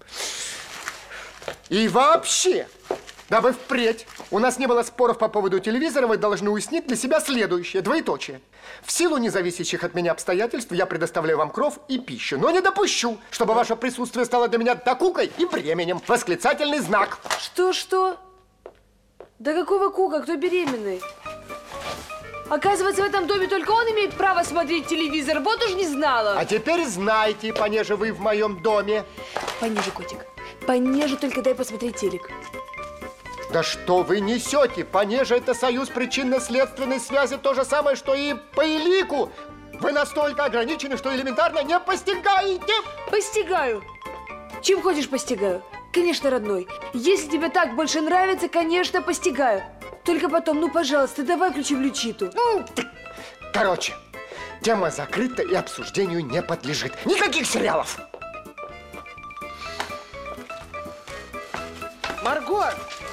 C: И вообще, дабы впредь у нас не было споров по поводу телевизора, вы должны уяснить для себя следующее, двоеточие. В силу независящих от меня обстоятельств я предоставляю вам кров и пищу, но не допущу, чтобы ваше присутствие стало для меня докукой и бременем. Восклицательный знак.
K: Что-что? Да какого кука? Кто беременный? Оказывается, в этом доме только он имеет право смотреть телевизор. Вот уж не знала.
C: А теперь знайте, понеже вы в моем доме.
K: Пониже, котик. Пониже, только дай посмотреть телек.
C: Да что вы несете? Понеже это союз причинно-следственной связи, то же самое, что и по элику. Вы настолько ограничены, что элементарно не постигаете.
K: Постигаю. Чем хочешь, постигаю. Конечно, родной. Если тебе так больше нравится, конечно, постигаю. Только потом, ну, пожалуйста, давай включим Лючиту.
C: Короче, тема закрыта и обсуждению не подлежит. Никаких сериалов.
H: Марго!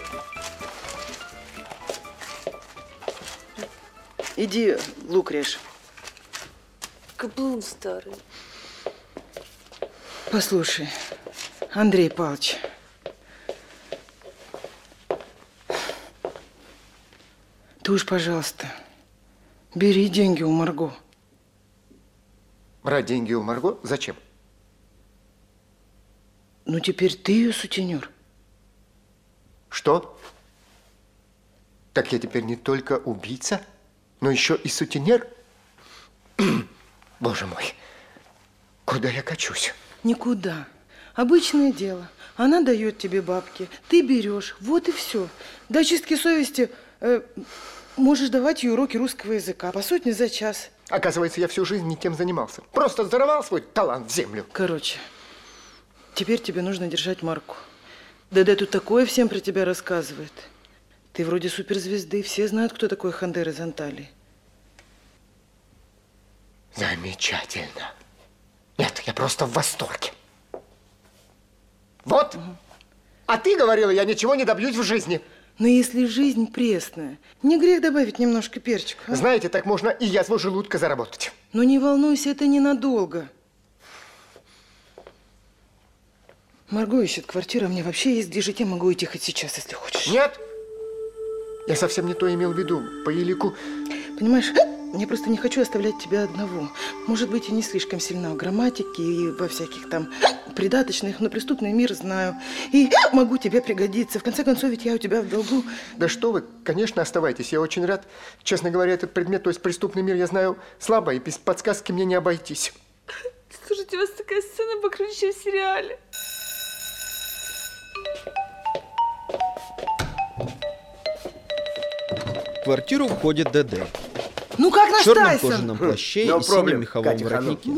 H: Иди лук режь.
K: Каплун старый.
H: Послушай, Андрей Павлович, ты уж, пожалуйста, бери деньги у Марго.
C: Брать деньги у Марго? Зачем?
H: Ну, теперь ты ее сутенер.
C: Что? Так я теперь не только убийца, но еще и сутенер? Боже мой, куда я качусь?
H: Никуда. Обычное дело. Она дает тебе бабки, ты берешь, вот и все. До очистки совести э, можешь давать ей уроки русского языка по сотне за час.
C: Оказывается, я всю жизнь не тем занимался. Просто зарывал свой талант в землю.
H: Короче, теперь тебе нужно держать марку. ДД тут такое всем про тебя рассказывает. Ты вроде суперзвезды, все знают, кто такой Хандер из Анталии.
C: Замечательно. Нет, я просто в восторге. Вот. Угу. А ты говорила, я ничего не добьюсь в жизни.
H: Но если жизнь пресная, не грех добавить немножко перчика. А?
C: Знаете, так можно и язву желудка заработать.
H: Но не волнуйся, это ненадолго. Марго ищет квартиру, а мне вообще есть где жить. Я могу уйти хоть сейчас, если хочешь.
C: Нет. Я совсем не то имел в виду. По елику.
H: Понимаешь, я просто не хочу оставлять тебя одного. Может быть, я не слишком сильна в грамматике и во всяких там придаточных, но преступный мир знаю. И могу тебе пригодиться. В конце концов, ведь я у тебя в долгу.
C: Да что вы, конечно, оставайтесь. Я очень рад. Честно говоря, этот предмет, то есть преступный мир, я знаю слабо, и без подсказки мне не обойтись.
K: Слушайте, у вас такая сцена покруче, чем в сериале.
A: В квартиру входит ДД.
H: Ну как наш
A: в черном
H: Тайсон?
A: кожаном плаще
C: No
A: и синем меховом воротнике.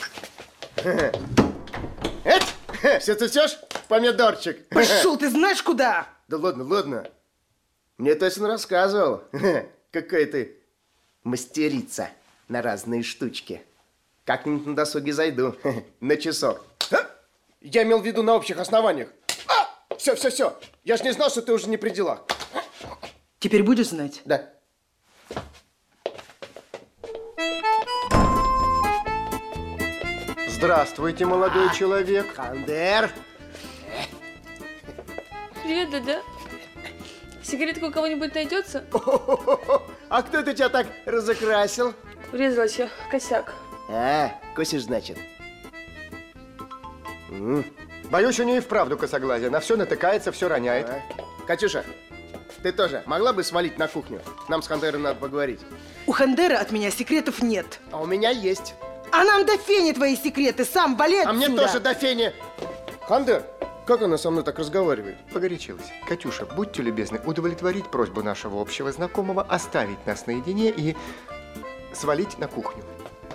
I: Эй, все цветешь? Помидорчик.
H: Пошел, ты знаешь куда?
I: Да ладно, ладно. Мне Тайсон рассказывал, какая ты мастерица на разные штучки. Как-нибудь на досуге зайду, на часок. Я имел в виду на общих основаниях. А! Все, все, все. Я ж не знал, что ты уже не при делах.
H: Теперь будешь знать?
I: Да.
C: Здравствуйте, молодой а, человек.
I: Хандер.
K: Привет, Дада. Сигаретка у кого-нибудь найдется?
I: А кто это тебя так разукрасил?
K: Врезалась я в косяк.
I: А, косишь, значит.
C: М. Боюсь, у нее и вправду косоглазие. На все натыкается, все роняет.
I: А. Катюша, ты тоже могла бы свалить на кухню? Нам с Хандером надо поговорить.
H: У Хандера от меня секретов нет.
I: А у меня есть.
H: А нам до фени твои секреты, сам вали отсюда.
I: А мне тоже до фени. Хандер, как она со мной так разговаривает?
C: Погорячилась. Катюша, будьте любезны удовлетворить просьбу нашего общего знакомого, оставить нас наедине и свалить на кухню.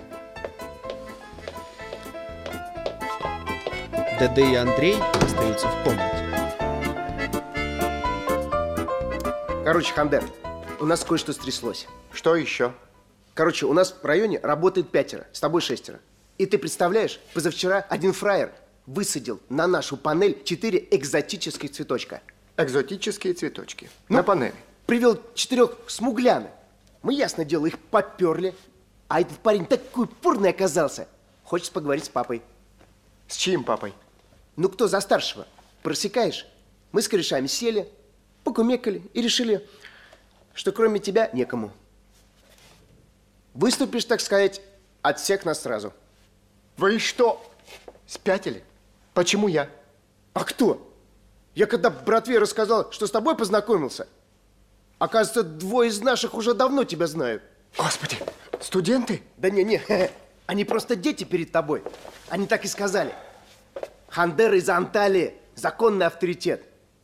A: ДД и Андрей остаются в комнате.
I: Короче, Хандер, у нас кое-что стряслось.
C: Что еще?
I: Короче, у нас в районе работает пятеро, с тобой шестеро. И ты представляешь, позавчера один фраер высадил на нашу панель четыре экзотических цветочка.
C: Экзотические цветочки? Ну, на панели?
I: Привел четырех смугляны. Мы, ясно дело, их поперли. А этот парень такой упорный оказался. Хочет поговорить с папой.
C: С чьим папой?
I: Ну, кто за старшего? Просекаешь? Мы с корешами сели, покумекали и решили, что кроме тебя некому. Выступишь, так сказать, от всех нас сразу.
C: Вы что, спятили? Почему я?
I: А кто? Я когда братве рассказал, что с тобой познакомился, оказывается, двое из наших уже давно тебя знают.
C: Господи, студенты?
I: Да не-не, они просто дети перед тобой. Они так и сказали. Хандер из Анталии, законный авторитет.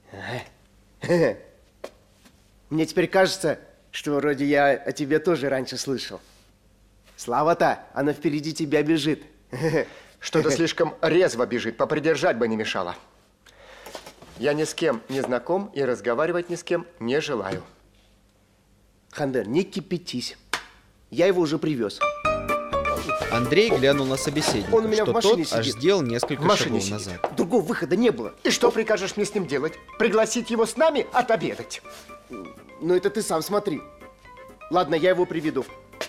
I: Мне теперь кажется, что вроде я о тебе тоже раньше слышал. Слава-то, она впереди тебя бежит.
C: Что-то слишком резво бежит, попридержать бы не мешало. Я ни с кем не знаком и разговаривать ни с кем не желаю.
I: Хандер, не кипятись. Я его уже привез.
A: Андрей глянул на собеседника,
I: Он у меня
A: что
I: в машине
A: тот аж
I: сидит.
A: сделал несколько
C: В машине
A: шагов
C: сидит.
A: назад.
I: Другого выхода не было.
C: И что прикажешь мне с ним делать? Пригласить его с нами отобедать?
I: Ну, это ты сам смотри. Ладно, я его приведу.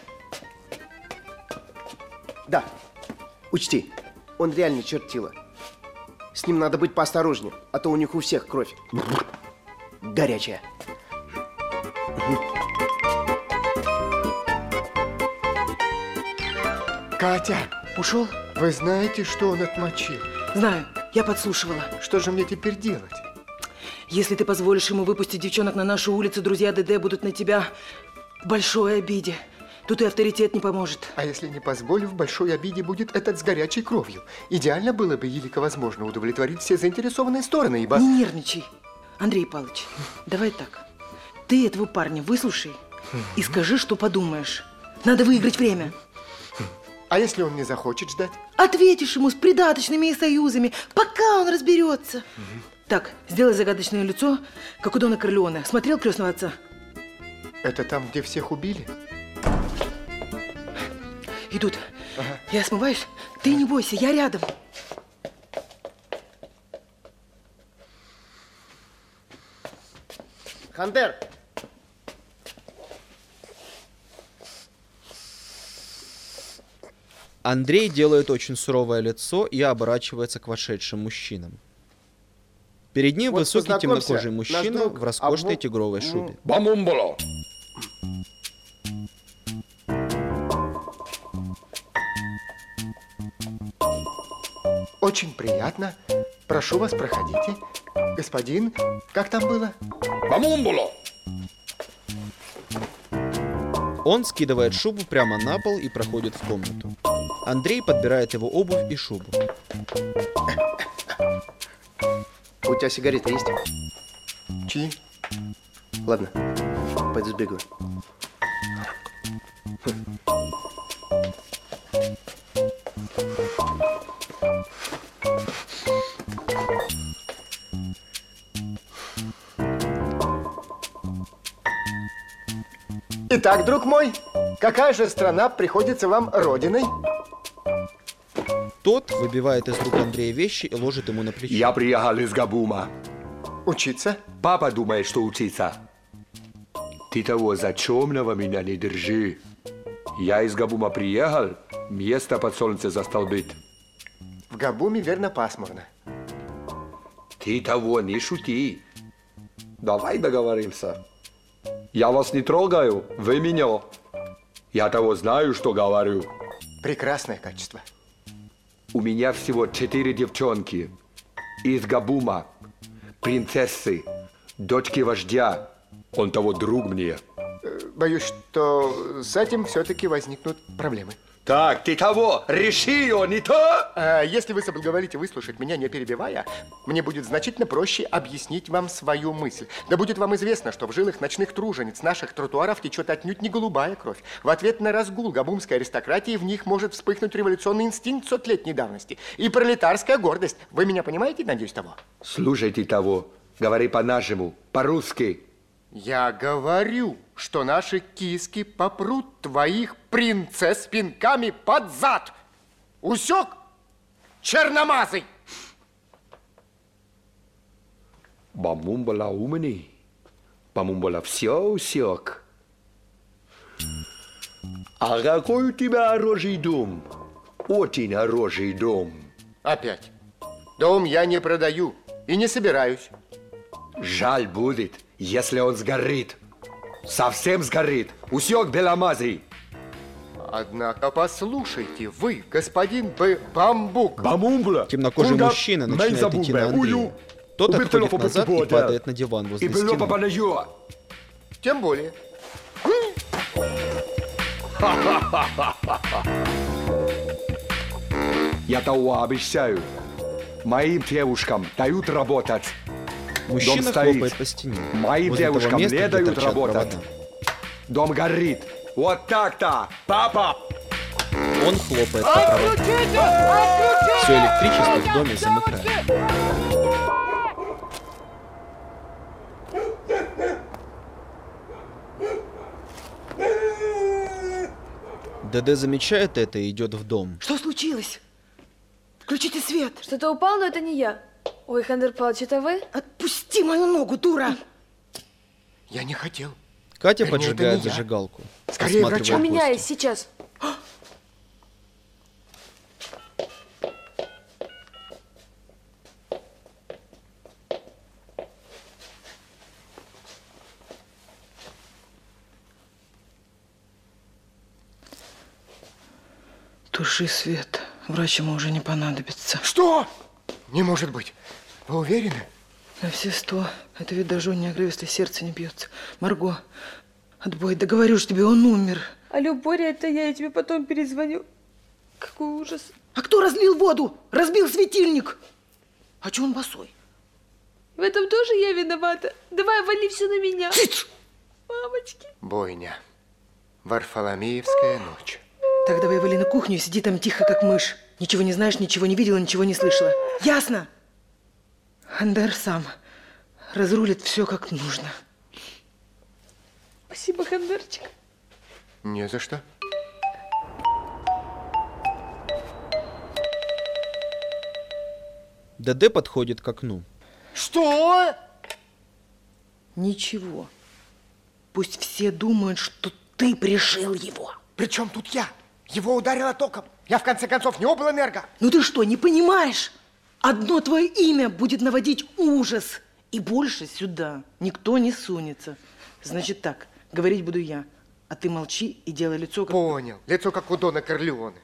I: Да, учти, он реально чертила. С ним надо быть поосторожнее, а то у них у всех кровь горячая.
C: Катя,
H: Ушел?
C: вы знаете, что он отмочил?
H: Знаю, я подслушивала.
C: Что же мне теперь делать?
H: Если ты позволишь ему выпустить девчонок на нашу улицу, друзья ДД будут на тебя в большой обиде. Тут и авторитет не поможет.
C: А если не позволю, в большой обиде будет этот с горячей кровью. Идеально было бы, елико возможно, удовлетворить все заинтересованные стороны, ибо...
H: Не нервничай, Андрей Павлович. Давай так. Ты этого парня выслушай и скажи, что подумаешь. Надо выиграть время.
C: А если он не захочет ждать?
H: Ответишь ему с придаточными и союзами, пока он разберется. Угу. Так, сделай загадочное лицо, как у Дона Корлеоне. Смотрел «Крестного отца»?
C: Это там, где всех убили?
H: Идут.
C: Ага.
H: Я смываюсь. Ты не бойся, я рядом.
I: Хандер!
A: Андрей делает очень суровое лицо и оборачивается к вошедшим мужчинам. Перед ним
I: вот
A: высокий темнокожий мужчина
I: друг,
A: в роскошной
I: обу...
A: тигровой шубе.
F: Бамумбало!
C: Очень приятно. Прошу вас, проходите. Господин, как там было?
F: Бамумбало!
A: Он скидывает шубу прямо на пол и проходит в комнату. Андрей подбирает его обувь и шубу.
I: У тебя сигареты есть?
C: Чьи?
I: Ладно, пойду сбегаю.
C: Итак, друг мой, какая же страна приходится вам родиной?
A: Тот выбивает из рук Андрея вещи и ложит ему на плечо.
L: Я приехал из Габума.
C: Учиться?
L: Папа думает, что учиться. Ты того за темного меня не держи. Я из Габума приехал, место под солнце застолбит.
C: В Габуме верно пасмурно.
L: Ты того не шути. Давай договоримся. Я вас не трогаю, вы меня. Я того знаю, что говорю.
C: Прекрасное качество.
L: У меня всего четыре девчонки. Из Габума. Принцессы. Дочки вождя. Он того друг мне.
C: Боюсь, что с этим все-таки возникнут проблемы.
L: Так, ты того, реши ее, не то?
C: А если вы соблаговолите выслушать меня, не перебивая, мне будет значительно проще объяснить вам свою мысль. Да будет вам известно, что в жилах ночных тружениц наших тротуаров течет отнюдь не голубая кровь. В ответ на разгул габумской аристократии в них может вспыхнуть революционный инстинкт сотлетней давности и пролетарская гордость. Вы меня понимаете, надеюсь, того?
L: Слушайте того, говори по-нашему, по-русски.
C: Я говорю, что наши киски попрут твоих принцесс пинками под зад. Усек, черномазый?
L: Бамумбала умный, Бамумбала все усек. А какой у тебя хороший дом? Очень хороший дом.
C: Опять. Дом я не продаю и не собираюсь.
L: Жаль будет, если он сгорит. Совсем сгорит. Усек беломазый.
C: Однако послушайте, вы, господин Б. Бамбук.
L: Бамумбла.
A: Темнокожий мужчина начинает идти на Андрея. Тот отходит назад и падает на диван возле стены.
C: Тем более.
L: Я того обещаю. Моим девушкам дают работать.
A: Мужчина хлопает по стене.
L: Моим
A: возле того
L: девушкам
A: места,
L: не
A: где
L: дают
A: торчат
L: работать.
A: провода.
L: Дом горит. Вот так-то, папа!
A: Он хлопает по проводам. Все электричество в доме замыкает. ДД замечает это и идет в дом.
H: Что случилось? Включите свет.
K: Что-то упало, но это не я. Ой, Хандер Павлович, это вы?
H: Отпусти мою ногу, дура!
C: Я не хотел.
A: Катя
C: Вернее,
A: поджигает
C: это не я.
A: зажигалку.
C: Скорее, врача.
K: У меня есть, сейчас.
H: Туши свет. Врач ему уже не понадобится.
C: Что? Не может быть. Вы уверены?
H: На все сто. Это ведь даже у неогревистой сердце не бьется. Марго, отбой. Да говорю ж тебе, он умер.
K: Алло, Боря, это я. Я тебе потом перезвоню. Какой ужас.
H: А кто разлил воду? Разбил светильник. А че он босой?
K: В этом тоже я виновата. Давай, вали все на меня.
H: Цыц!
K: Мамочки.
C: Бойня. Варфоломеевская ночь.
H: Так давай вали на кухню и сиди там тихо, как мышь. Ничего не знаешь, ничего не видела, ничего не слышала. Ясно? Хандер сам разрулит все как нужно.
K: Спасибо, Хандерчик.
C: Не за что.
A: ДД подходит к окну.
C: Что?
H: Ничего. Пусть все думают, что ты пришил его.
C: Причем тут я? Его ударило током. Я, в конце концов, не облэнерго.
H: Ну ты что, не понимаешь? Одно твое имя будет наводить ужас. И больше сюда никто не сунется. Значит так, говорить буду я. А ты молчи и делай лицо, как...
C: Понял. Лицо, как у Дона Корлеоне.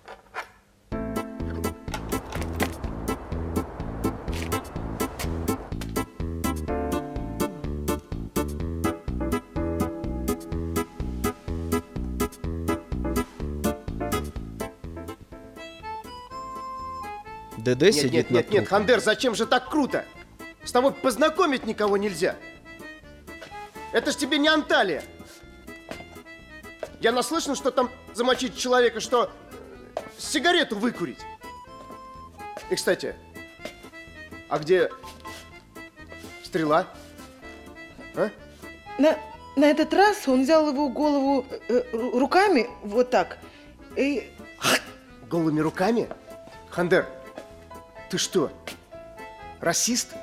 A: ДД
I: Нет,
A: сидит
I: нет,
A: на
I: нет, нет,
A: трупе.
I: Хандер, зачем же так круто? С тобой познакомить никого нельзя. Это ж тебе не Анталия. Я наслышан, что там замочить человека, что сигарету выкурить. И, кстати, а где стрела? А?
H: На, на этот раз он взял его голову э, руками, вот так, и...
I: Голыми руками? Хандер, ты что, расист?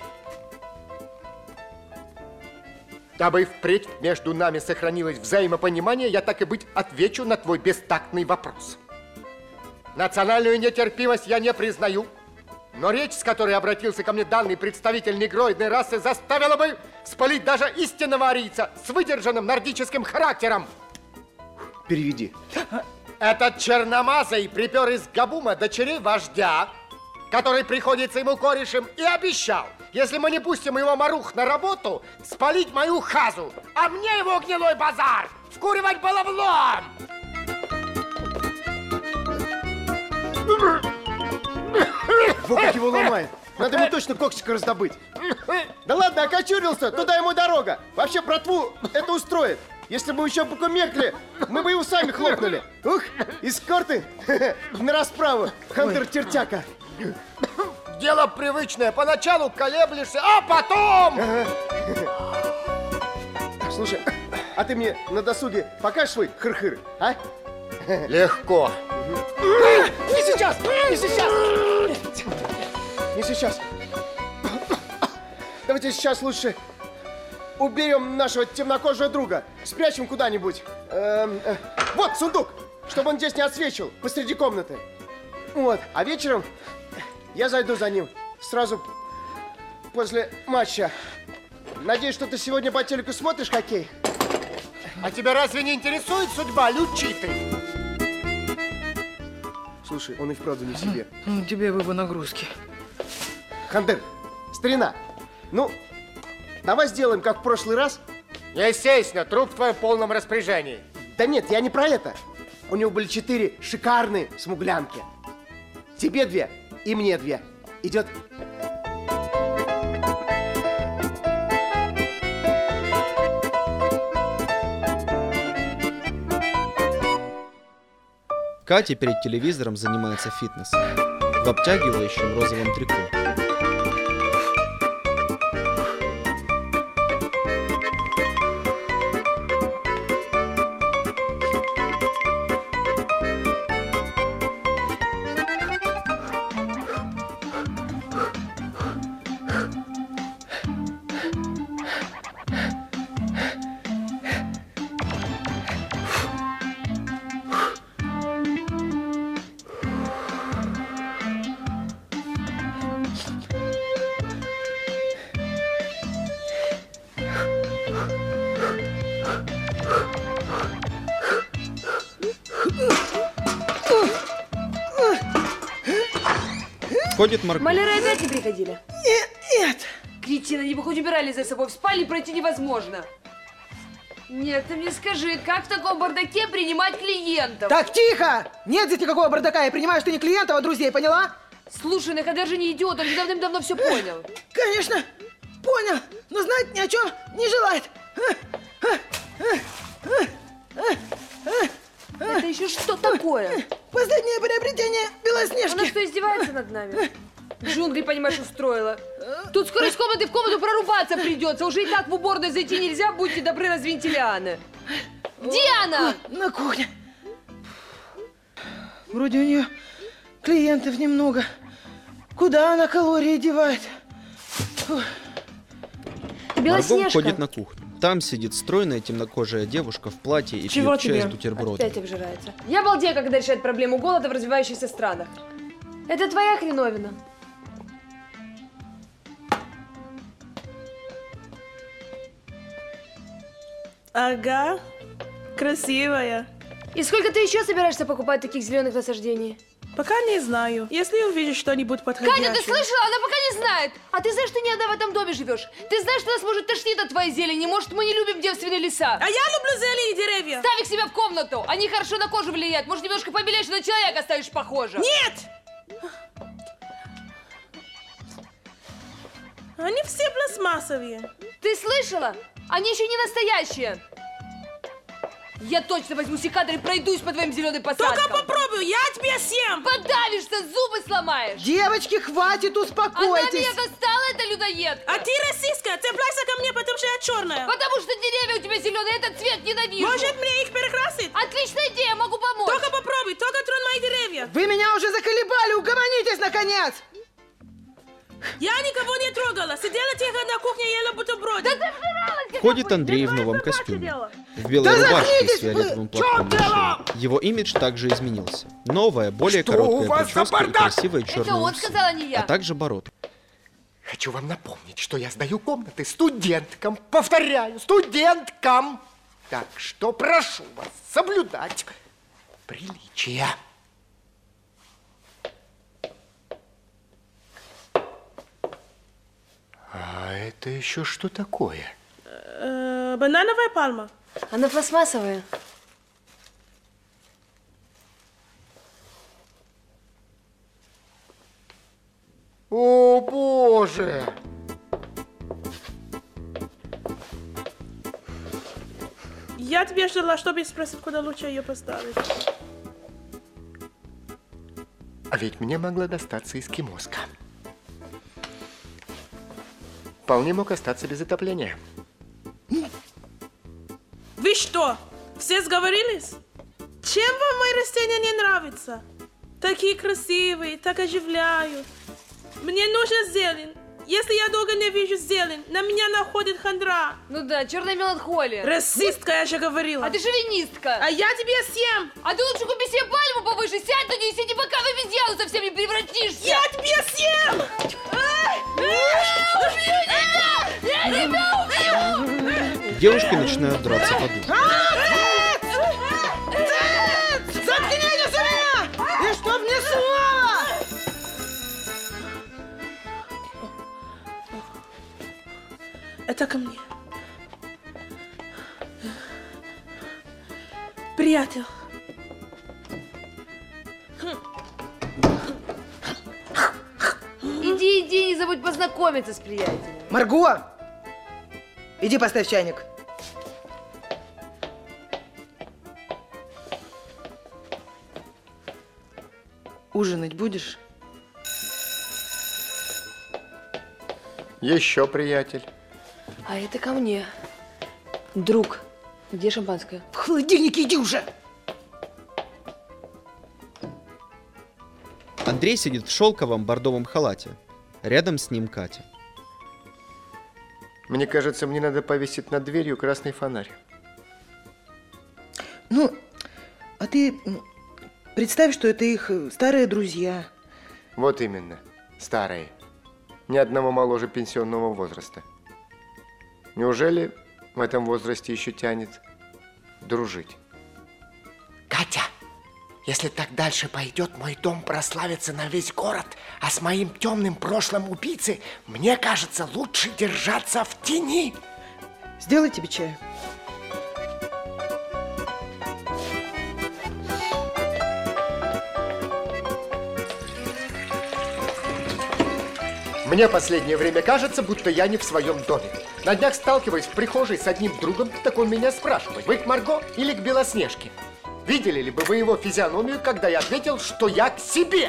C: Дабы впредь между нами сохранилось взаимопонимание, я так и быть отвечу на твой бестактный вопрос. Национальную нетерпимость я не признаю, но речь, с которой обратился ко мне данный представитель негроидной расы, заставила бы спалить даже истинного арийца с выдержанным нордическим характером.
I: Переведи.
C: Этот черномазый припер из Габума дочерей вождя, который приходится ему корешем, и обещал, если мы не пустим его марух на работу, спалить мою хазу, а мне его гнилой базар вкуривать баловлом.
I: Во как его ломает. Надо ему точно коксика раздобыть. Да ладно, окочурился, туда ему дорога. Вообще, братву это устроит. Если бы мы еще покумекли, мы бы его сами хлопнули. Ух, эскорты на расправу, Хантер Тертяка.
C: Дело привычное. Поначалу колеблешься, а потом...
I: Слушай, а ты мне на досуге покажешь свой хыр-хыр, а?
C: Легко.
I: Не сейчас! Не сейчас! Не сейчас. Давайте сейчас лучше уберем нашего темнокожего друга. Спрячем куда-нибудь. Эм, э, вот сундук, чтобы он здесь не отсвечивал посреди комнаты. Вот. А вечером я зайду за ним сразу после матча. Надеюсь, что ты сегодня по телеку смотришь хоккей.
C: А тебя разве не интересует судьба Лючиты?
I: Слушай, он и вправду не себе.
H: Ну, тебе бы его нагрузки.
I: Хандер, старина, ну, давай сделаем, как в прошлый раз.
C: Естественно, труп в твоем полном распоряжении.
I: Да нет, я не про это. У него были четыре шикарные смуглянки. Тебе две и мне две. Идет?
A: Катя перед телевизором занимается фитнесом в обтягивающем розовом трико. Входит Марго.
K: Маляры опять не приходили?
H: Нет, нет.
K: Кретины, они бы хоть убирали за собой. В спальне пройти невозможно. Нет, ты мне скажи, как в таком бардаке принимать клиентов?
H: Так, тихо! Нет здесь никакого бардака. Я принимаю, что не клиентов, а друзей, поняла?
K: Слушай, ну Хандер же не идиот, он же давным-давно все понял.
H: Конечно, понял, но знать ни о чем не желает.
K: Это еще что такое?
H: Последнее приобретение Белоснежки.
K: Она что, издевается над нами? Джунгли, понимаешь, устроила. Тут скоро из комнаты в комнату прорубаться придется. Уже и так в уборную зайти нельзя, будьте добры, развиньте лианы. Где она?
H: На кухне. Вроде у нее клиентов немного. Куда она калории девает? Фу.
A: Марго ходит на кухню. Там сидит стройная темнокожая девушка в платье и
K: Чего
A: пьет чай
K: тебе?
A: с бутербродом.
K: Опять обжирается. Я балдею, когда решает проблему голода в развивающихся странах. Это твоя хреновина.
M: Ага, красивая.
K: И сколько ты еще собираешься покупать таких зеленых насаждений?
M: Пока не знаю. Если увидишь что-нибудь подходящее.
K: Катя, ты слышала? Она пока не знает. А ты знаешь, что не одна в этом доме живешь? Ты знаешь, что нас может тошнить от твоей зелени? Может, мы не любим девственные леса?
M: А я люблю зелень и деревья.
K: Ставь их себе в комнату. Они хорошо на кожу влияют. Может, немножко побелеешь, на человека станешь похожа.
M: Нет! Они все пластмассовые.
K: Ты слышала? Они еще не настоящие. Я точно возьму секатор и пройдусь по твоим зеленым посадкам.
M: Только попробую, я тебе съем.
K: Подавишься, зубы сломаешь.
H: Девочки, хватит, успокойтесь.
K: Она меня достала, эта людоедка.
M: А ты расистка, цепляйся ко мне, потому что я черная.
K: Потому что деревья у тебя зеленые, этот цвет ненавижу.
M: Может, мне их перекрасить?
K: Отличная идея, могу помочь.
M: Только попробуй, только тронь мои деревья.
H: Вы меня уже заколебали, угомонитесь, наконец.
M: Я никого не трогала, сидела тихо на кухне и ела бутерброды.
K: Да ты вжиралась,
A: Ходит Андрей в новом костюме, в белой
H: Да
A: рубашке и с
H: заткнитесь вы!
A: фиолетовым платком на шее. Его имидж также изменился. Новая, более
C: Что у
A: короткая
C: вас за
A: прическа и
C: бардак?
A: красивые черные
K: Это он
A: усы,
K: сказал, а не я.
A: а также бородка.
C: Хочу вам напомнить, что я сдаю комнаты студенткам. Повторяю, студенткам. Так что прошу вас соблюдать приличия. А это еще что такое?
M: Э, банановая пальма.
K: Она пластмассовая.
C: О, Боже!
M: Я тебе ждала, чтобы спросить, куда лучше ее поставить.
C: А ведь мне могла достаться эскимоска. Вполне мог остаться без отопления.
M: что, все сговорились? Чем вам мои растения не нравятся? Такие красивые, так оживляют. Мне нужна зелень. Если я долго не вижу зелень, на меня находит хандра.
K: Ну да, черная меланхолия.
M: Расистка, я же говорила.
K: А ты шовинистка.
M: А я тебе съем.
K: А ты лучше купи себе пальму повыше, сядь на нее и сиди, пока в обезьяну совсем не превратишься.
M: Я тебе съем!
K: Убью тебя! Я тебя убью!
A: Девушки начинают драться под дверью.
H: Заткнитесь у меня! И чтоб не слова!
M: Это ко мне. Приятель.
K: Иди, иди, не забудь познакомиться с приятелем.
H: Марго! Иди поставь чайник. Ужинать будешь?
C: Еще приятель.
K: А это ко мне. Друг, где шампанское?
H: В холодильнике иди уже!
A: Андрей сидит в шелковом бордовом халате. Рядом с ним Катя.
C: Мне кажется, мне надо повесить над дверью красный фонарь.
H: Ну, а ты представь, что это их старые друзья.
C: Вот именно, старые. Ни одного моложе пенсионного возраста. Неужели в этом возрасте еще тянет дружить?
I: Катя, если так дальше пойдет, мой дом прославится на весь город, а с моим темным прошлым убийцы, мне кажется, лучше держаться в тени.
H: Сделай тебе чаю.
C: Мне последнее время кажется, будто я не в своем доме. На днях сталкиваюсь в прихожей с одним другом, так он меня спрашивает, вы к Марго или к Белоснежке? Видели ли бы вы его физиономию, когда я ответил, что я к себе?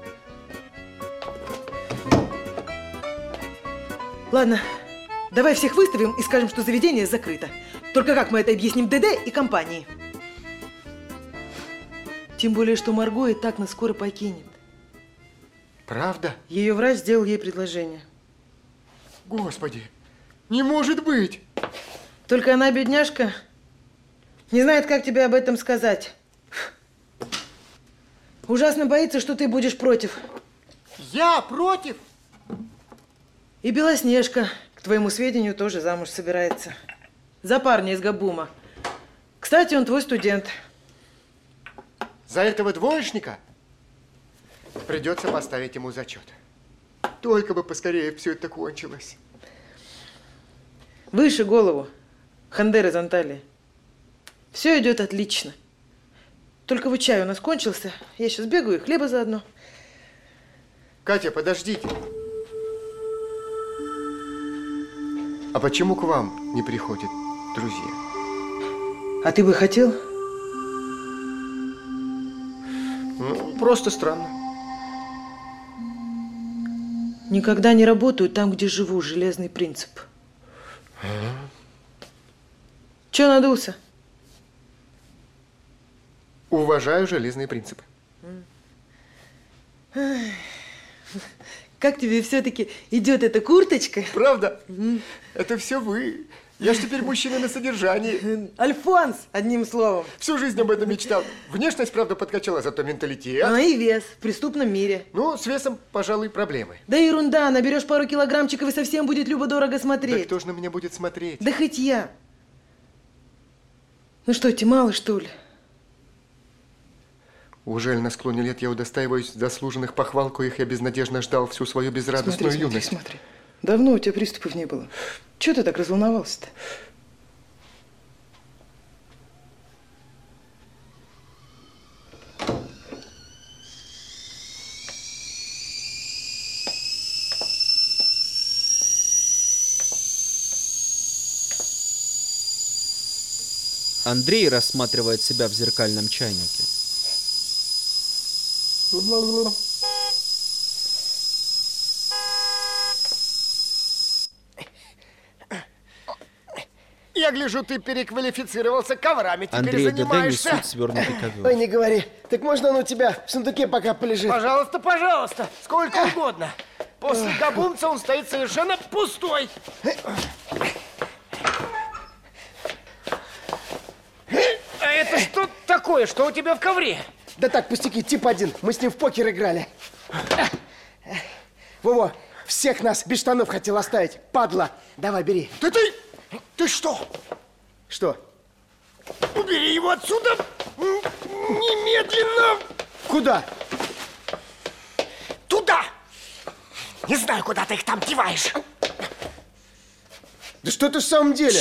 H: Ладно, давай всех выставим и скажем, что заведение закрыто. Только как мы это объясним ДД и компании? Тем более, что Марго и так нас скоро покинет.
C: Правда?
H: Ее врач сделал ей предложение.
C: Господи, не может быть!
H: Только она, бедняжка, не знает, как тебе об этом сказать. Ужасно боится, что ты будешь против.
C: Я против?
H: И Белоснежка, к твоему сведению, тоже замуж собирается. За парня из Габума. Кстати, он твой студент.
C: За этого двоечника? Придется поставить ему зачет. Только бы поскорее все это кончилось.
H: Выше голову. Хандер из Анталии. Все идет отлично. Только вот чай у нас кончился. Я сейчас бегаю и хлеба заодно.
C: Катя, подождите. А почему к вам не приходят друзья?
H: А ты бы хотел?
C: Ну, просто странно.
H: Никогда не работаю там, где живу. Железный принцип.
C: А?
H: Че надулся?
C: Уважаю железные принципы.
H: Как тебе все-таки идет эта курточка?
C: Правда? Это все вы. Я ж теперь мужчина на содержании.
H: Альфонс, одним словом.
C: Всю жизнь об этом мечтал. Внешность, правда, подкачала, зато менталитет.
H: А и вес в преступном мире.
C: Ну, с весом, пожалуй, проблемы.
H: Да ерунда, наберешь пару килограммчиков и совсем будет любо-дорого смотреть.
C: Да кто же на меня будет смотреть?
H: Да хоть я. Ну что, тебе мало, что ли?
C: Ужель на склоне лет я удостаиваюсь заслуженных похвал, коих я безнадежно ждал всю свою безрадостную
H: смотри,
C: юность?
H: Смотри, смотри. Давно у тебя приступов не было. Чего ты так разволновался-то?
A: Андрей рассматривает себя в зеркальном чайнике.
I: я гляжу, ты переквалифицировался, коврами теперь
A: Андрей и ДД
I: занимаешься.
A: несут свернутый ковер.
I: Ой, не говори. Так можно он у тебя в сундуке пока полежит? Пожалуйста, пожалуйста. Сколько угодно. После кабумца он стоит совершенно пустой. А это что такое? Что у тебя в ковре? Да так, пустяки, тип один. Мы с ним в покер играли. Во-во, всех нас без штанов хотел оставить. Падла. Давай, бери. Да ты... Ты что? Что? Убери его отсюда немедленно. Куда? Туда. Не знаю, куда ты их там деваешь. Да что ты в самом деле?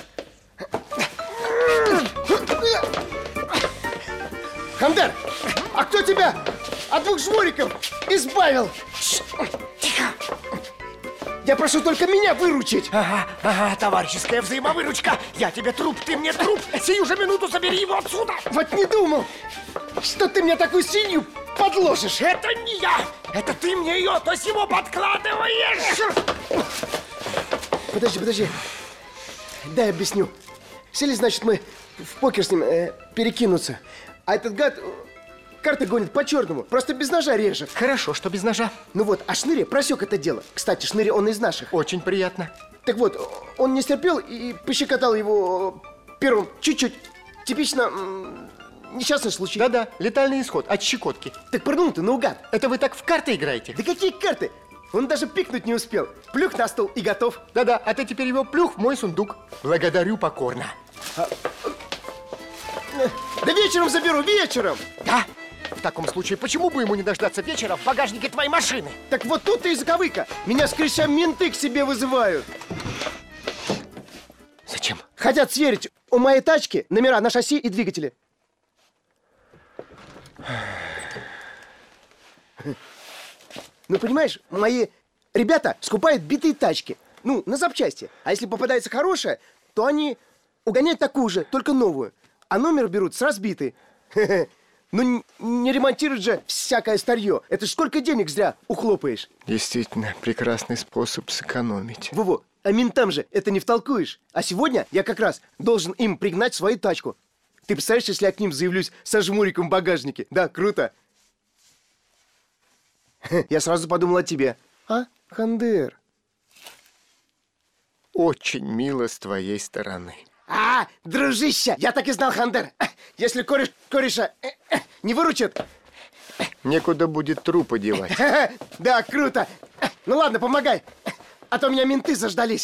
I: Хандер, а кто тебя от двух жмуриков избавил? Тихо. Я прошу только меня выручить. Ага, ага, товарищеская взаимовыручка. Я тебе труп, ты мне труп. Сию же минуту забери его отсюда. Вот не думал, что ты мне такую синюю подложишь. Это не я. Это ты мне ее то сего подкладываешь. Подожди, подожди. Дай объясню. Сели, значит, мы в покер с ним э, перекинуться. А этот гад карты гонит по-черному. Просто без ножа режет. Хорошо, что без ножа. Ну вот, а Шныре просек это дело. Кстати, Шныре он из наших. Очень приятно. Так вот, он не стерпел и пощекотал его пером чуть-чуть. Типично м- несчастный случай. Да-да, летальный исход от щекотки. Так пырнул ты наугад. Это вы так в карты играете? Да какие карты? Он даже пикнуть не успел. Плюх на стол и готов. Да-да, а ты теперь его плюх в мой сундук. Благодарю покорно. А... Да вечером заберу, вечером! Да? В таком случае, почему бы ему не дождаться вечера в багажнике твоей машины? Так вот тут и заковыка. Меня с крыша менты к себе вызывают. Зачем? Хотят сверить у моей тачки номера на шасси и двигатели. Ну, понимаешь, мои ребята скупают битые тачки. Ну, на запчасти. А если попадается хорошая, то они угоняют такую же, только новую. А номер берут с разбитой. Ну, не ремонтируют же всякое старье. Это ж сколько денег зря ухлопаешь. Действительно, прекрасный способ сэкономить. Во-во, а ментам же это не втолкуешь. А сегодня я как раз должен им пригнать свою тачку. Ты представляешь, если я к ним заявлюсь со жмуриком в багажнике? Да, круто. Я сразу подумал о тебе. А, Хандер? Очень мило с твоей стороны. А, дружище, я так и знал, Хандер. Если кореш, кореша не выручит, некуда будет трупы девать. Да, круто. Ну ладно, помогай, а то меня менты заждались.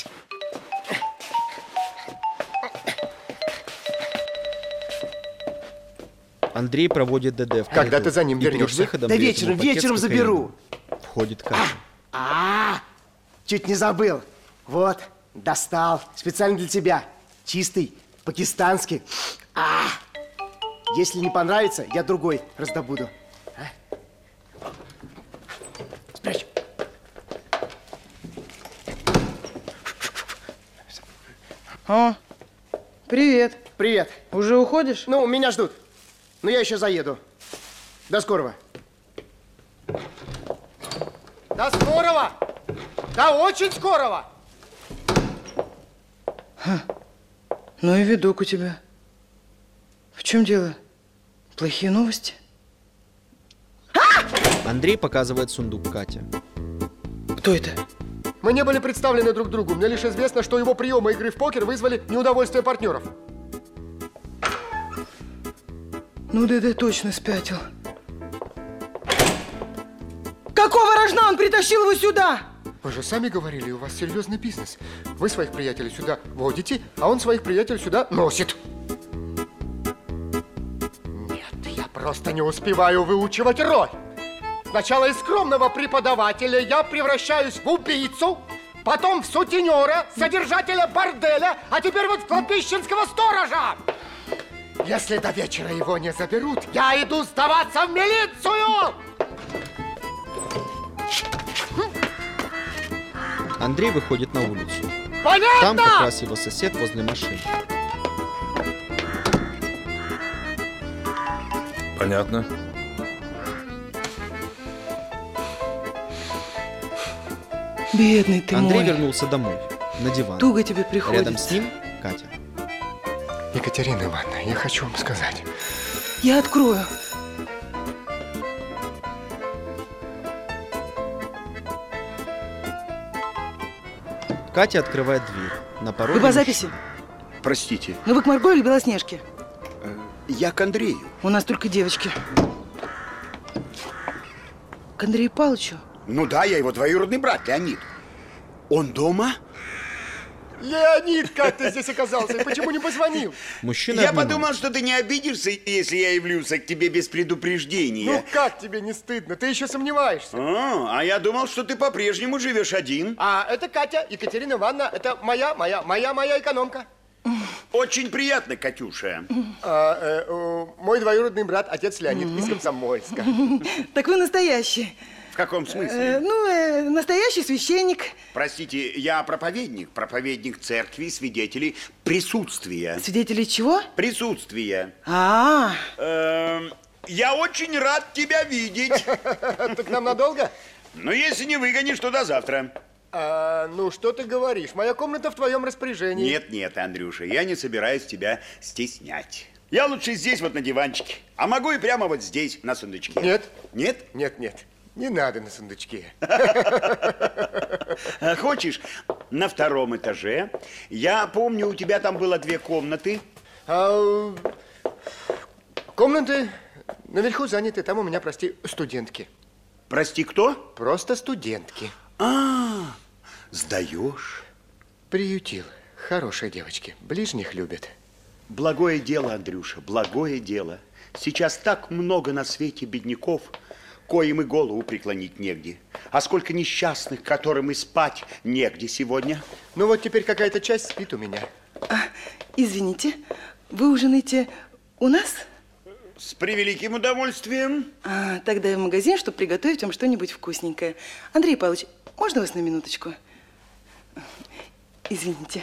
A: Андрей проводит ДД в коридор.
I: Когда ты за ним вернешься? Да вечером, вечером заберу.
A: Входит Катя.
I: А, чуть не забыл. Вот, достал. Специально для тебя. Чистый, пакистанский. А, если не понравится, я другой раздобуду. А? Спрячь.
H: О, привет.
I: Привет.
H: Уже уходишь?
I: Ну, меня ждут. Но я еще заеду. До скорого. До скорого! До очень скорого!
H: Ха. Ну и видок у тебя. В чем дело? Плохие новости?
A: Андрей показывает сундук Кате.
H: Кто это?
I: Мы не были представлены друг другу. Мне лишь известно, что его приемы игры в покер вызвали неудовольствие партнеров.
H: Ну, ДД точно спятил. Какого рожна он притащил его сюда?
I: Вы же сами говорили, у вас серьезный бизнес. Вы своих приятелей сюда водите, а он своих приятелей сюда носит. Нет, я просто не успеваю выучивать роль. Сначала из скромного преподавателя я превращаюсь в убийцу, потом в сутенера, содержателя борделя, а теперь вот в кладбищенского сторожа. Если до вечера его не заберут, я иду сдаваться в милицию!
A: Андрей выходит на улицу.
I: Понятно?
A: Там как раз его сосед возле машины.
G: Понятно.
H: Бедный ты
A: Андрей
H: мой.
A: вернулся домой, на диван.
H: Туго тебе приходится.
A: Рядом с ним Катя.
C: Екатерина Ивановна, я хочу вам сказать.
H: Я открою.
A: Катя открывает дверь. На пороге...
H: Вы по записи?
N: Простите.
H: Ну вы к Марго или Белоснежке?
N: Я к Андрею.
H: У нас только девочки. К Андрею Павловичу?
N: Ну да, я его двоюродный брат, Леонид. Он дома?
C: Леонид, как ты здесь оказался? И почему не позвонил?
A: Мужчина
O: Я
A: обнимает.
O: подумал, что ты не обидишься, если я явлюсь к тебе без предупреждения.
C: Ну как тебе не стыдно? Ты еще сомневаешься.
O: А, а я думал, что ты по-прежнему живешь один.
C: А это Катя, Екатерина Ивановна, это моя, моя, моя, моя экономка.
O: Очень приятно, Катюша.
C: А, э, э, мой двоюродный брат, отец Леонид, из Комсомольска.
H: Так вы настоящий.
O: В каком смысле?
H: Э, ну, э, настоящий священник.
O: Простите, я проповедник. Проповедник церкви, свидетелей присутствия.
H: Свидетелей чего?
O: Присутствия.
H: А,
O: Эм, я очень рад тебя видеть.
C: Так нам надолго?
O: Но если не выгонишь, то до завтра.
C: А, ну, что ты говоришь? Моя комната в твоем распоряжении.
O: Нет, нет, Андрюша, я не собираюсь тебя стеснять. Я лучше здесь, вот на диванчике. А могу и прямо вот здесь, на сундучке.
C: Нет.
O: Нет?
C: Нет, нет. Не надо на сундучке.
O: Хочешь, на втором этаже. Я помню, у тебя там было две комнаты.
C: А, комнаты наверху заняты. Там у меня, прости, студентки.
O: Прости, кто?
C: Просто студентки.
O: А, сдаешь?
C: Приютил. Хорошие девочки. Ближних любят.
O: Благое дело, Андрюша, благое дело. Сейчас так много на свете бедняков, коим и голову преклонить негде. А сколько несчастных, которым и спать негде сегодня.
C: Ну вот теперь какая-то часть спит у меня.
H: а, извините, вы ужинаете у нас?
O: С превеликим удовольствием.
H: А, тогда я в магазин, чтобы приготовить вам что-нибудь вкусненькое. Андрей Павлович, можно вас на минуточку? Извините.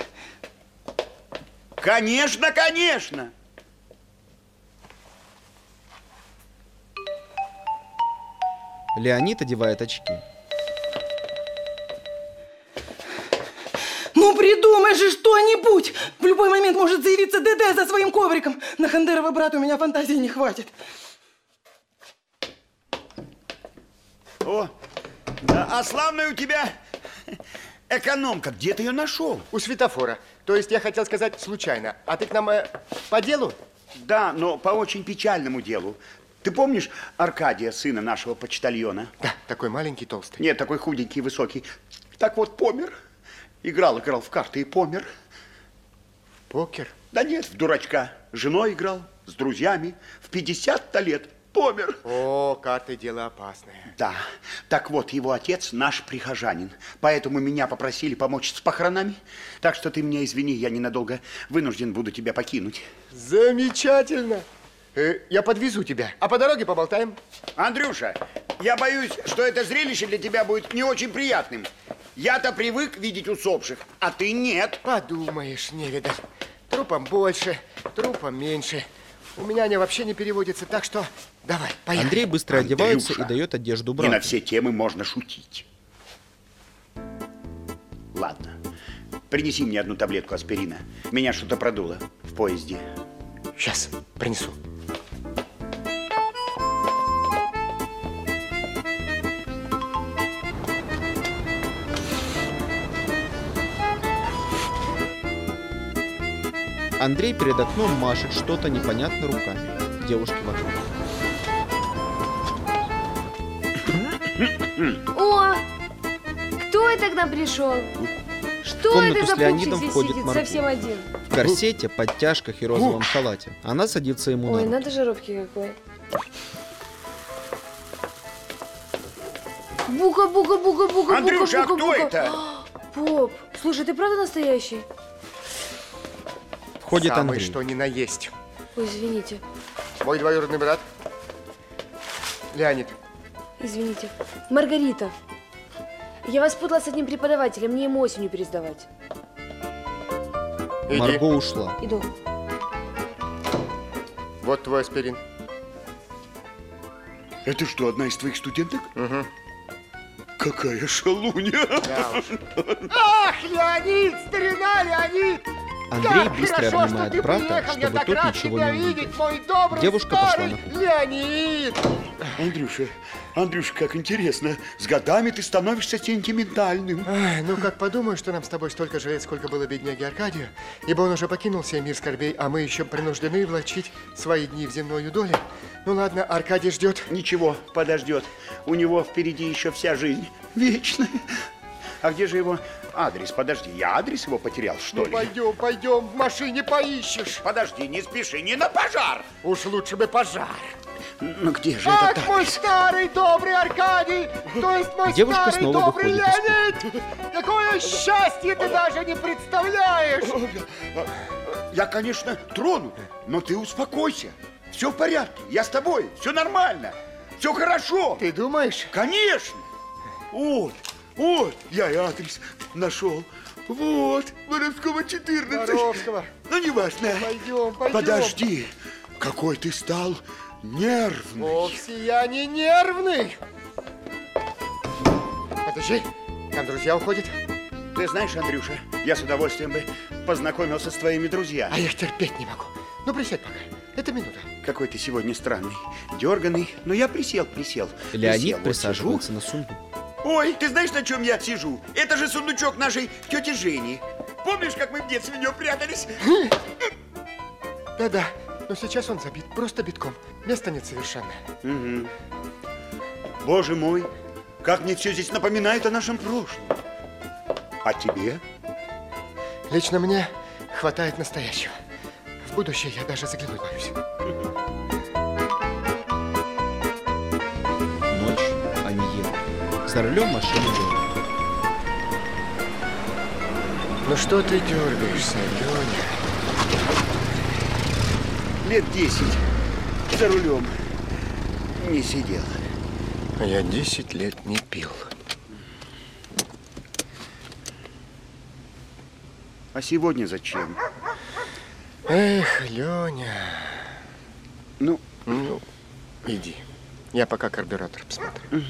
O: Конечно, конечно.
A: Леонид одевает очки.
H: Ну, придумай же что-нибудь! В любой момент может заявиться ДД за своим ковриком. На Хандерова брата у меня фантазии не хватит.
O: О, а, а славная у тебя экономка. Где ты ее нашел?
C: У светофора. То есть я хотел сказать случайно. А ты к нам э, по делу?
O: Да, но по очень печальному делу. Ты помнишь Аркадия, сына нашего почтальона?
C: Да, такой маленький, толстый.
O: Нет, такой худенький, высокий. Так вот, помер. Играл, играл в карты и помер.
C: Покер?
O: Да нет, в дурачка. С женой играл, с друзьями. В пятьдесят-то лет помер.
C: О, карты дело опасное.
O: Да. Так вот, его отец наш прихожанин. Поэтому меня попросили помочь с похоронами. Так что ты меня извини, я ненадолго вынужден буду тебя покинуть.
C: Замечательно. Э, я подвезу тебя, а по дороге поболтаем.
O: Андрюша, я боюсь, что это зрелище для тебя будет не очень приятным. Я-то привык видеть усопших, а ты нет.
C: Подумаешь, невидаль. Трупом больше, трупом меньше. У меня они вообще не переводятся, так что давай, поехали.
A: Андрей быстро одевается
O: Андрюша,
A: и дает одежду
O: не
A: брату.
O: на все темы можно шутить. Ладно, принеси мне одну таблетку аспирина. Меня что-то продуло в поезде.
C: Сейчас принесу.
A: Андрей перед окном машет что-то непонятно руками. Девушки вокруг.
K: О, кто это к нам пришел? Что
A: комнату
K: это
A: с
K: за
A: Леонидом
K: пупсик здесь
A: входит
K: сидит
A: Марго.
K: совсем один?
A: В корсете, подтяжках и розовом халате. Она садится ему на
K: Ой,
A: руки.
K: надо же робкий какой. Бука, бука, бука, бука,
O: Андрюша,
K: бука,
O: а кто
K: бука.
O: это?
K: Поп, слушай, ты правда настоящий?
A: Входит
C: Самый
A: Андрей.
C: что ни на есть.
K: Ой, извините.
C: Мой двоюродный брат Леонид.
K: Извините. Маргарита. Я вас путала с одним преподавателем, мне ему осенью пересдавать.
C: Иди.
A: Марго ушла.
K: Иду.
C: Вот твой аспирин.
O: Это что, одна из твоих студенток?
C: Угу.
O: Какая шалунья!
C: Да уж. Ах, Леонид, старина Леонид!
A: Андрей
C: Как
A: быстро
C: хорошо,
A: обнимает
C: что ты
A: брата,
C: приехал. Я
A: чтобы
C: так
A: тот
C: рад
A: ничего
C: тебя
A: не
C: видеть,
A: увидел.
C: мой добрый
A: Девушка пошла
C: старый
A: на кухню.
C: Леонид.
O: Андрюша, Андрюша, как интересно. С годами ты становишься сентиментальным.
C: Ай, ну, как подумаю, что нам с тобой столько же лет, сколько было бедняге Аркадию, ибо он уже покинул сей мир скорбей, а мы еще принуждены влачить свои дни в земную долю. Ну ладно, Аркадий ждет.
O: Ничего, подождет. У него впереди еще вся жизнь вечная. А где же его адрес? Подожди, я адрес его потерял, что
C: Ну,
O: ли?
C: пойдем, пойдем, в машине поищешь.
O: Подожди, не спеши, не на пожар.
C: Уж лучше бы пожар.
O: Ну где же
C: Ах,
O: этот
C: мой
O: адрес?
C: старый добрый Аркадий, то есть мой
A: Девушка
C: старый
A: снова
C: добрый
A: выходит из
C: Леонид. Какое счастье ты даже не представляешь.
O: Я, конечно, тронут, но ты успокойся. Все в порядке, я с тобой, все нормально, все хорошо.
C: Ты думаешь?
O: Конечно. Вот, вот, я и адрес нашел. Вот, Воровского четырнадцать.
C: Воровского.
O: Ну, не важно.
C: Пойдем, пойдем.
O: Подожди, какой ты стал нервный.
C: Вовсе я не нервный. Подожди, там друзья уходят.
O: Ты знаешь, Андрюша, я с удовольствием бы познакомился с твоими друзьями.
C: А я их терпеть не могу. Ну, присядь пока. Это минута.
O: Какой ты сегодня странный, дерганый. Но я присел, присел.
A: Леонид
O: присел, вот
A: присаживается
O: сижу.
A: на сундук.
O: Ой, ты знаешь, на чем я сижу? Это же сундучок нашей тети Жени. Помнишь, как мы в детстве в нее прятались?
C: Да-да, но сейчас он забит, просто битком. Места нет совершенно.
O: Угу. Боже мой, как мне все здесь напоминает о нашем прошлом. А тебе?
C: Лично мне хватает настоящего. В будущее я даже заглянуть боюсь.
A: Ночь, они едут. За рулем машины Леня.
C: Ну что ты дергаешься, Леня?
O: Лет десять за рулем не сидел.
C: А я десять лет не пил.
O: А сегодня зачем?
C: Эх, Леня.
O: Ну,
C: ну, иди. Я пока карбюратор посмотрю.
O: Угу.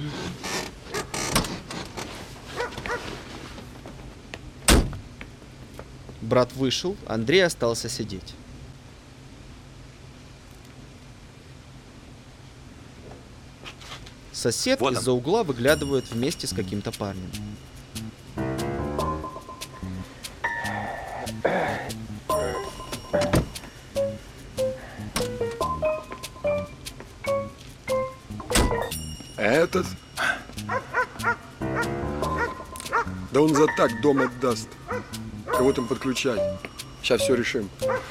A: Брат вышел, Андрей остался сидеть. Сосед
G: Вот
A: из-за угла выглядывает вместе с каким-то парнем.
J: Этот? Да он за так дом отдаст. Кого там подключать? Сейчас все решим.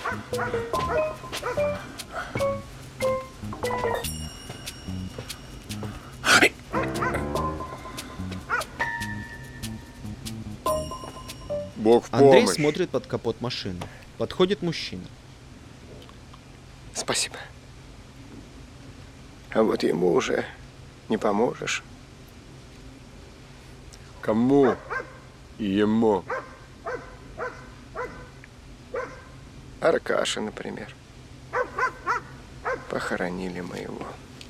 J: Бог в помощь.
A: Андрей смотрит под капот машины. Подходит мужчина.
C: Спасибо. А вот ему уже не поможешь.
J: Кому? Ему.
C: Аркаша, например. Похоронили мы его.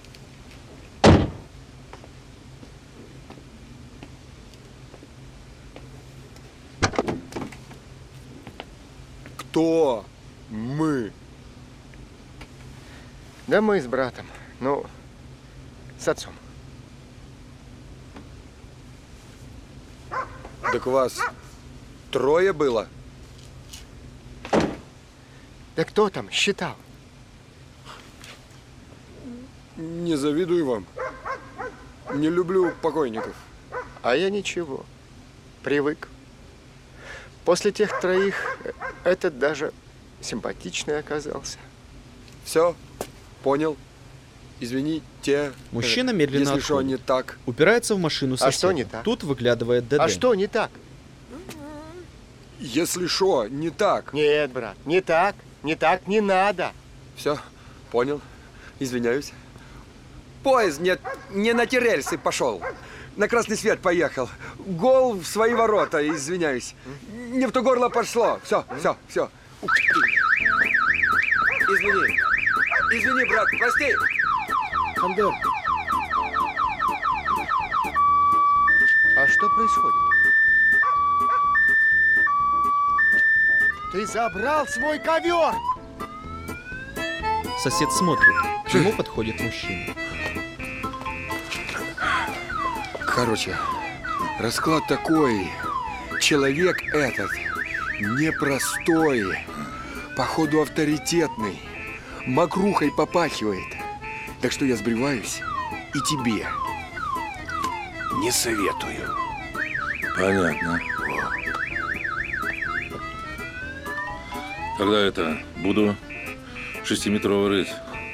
J: Кто мы?
C: Да мы с братом. Ну, с отцом.
J: Так вас трое было?
C: Да кто там считал?
J: Не завидую вам. Не люблю покойников.
C: А я ничего. Привык. После тех троих этот даже симпатичный оказался.
J: Все, понял. Извините.
A: Мужчина медленно
J: Если что
A: отходит.
J: не так.
A: Упирается в машину соседа.
C: А что не так?
A: Тут выглядывает ДД.
C: А что не так?
J: Если что, не так.
C: Нет, брат, не так. Не так не надо.
J: Все, понял. Извиняюсь. Поезд не, не на те рельсы пошел. На красный свет поехал. Гол в свои ворота, извиняюсь. Не в то горло пошло. Все, все, все. Извини. Извини, брат, прости.
C: Андер. А что происходит?
I: Ты забрал свой ковер!
A: Сосед смотрит. К нему подходит мужчина.
J: Короче, расклад такой. Человек этот непростой, походу авторитетный, мокрухой попахивает. Так что я сбриваюсь и тебе не советую.
G: Понятно. Тогда это, буду шестиметровый рыть.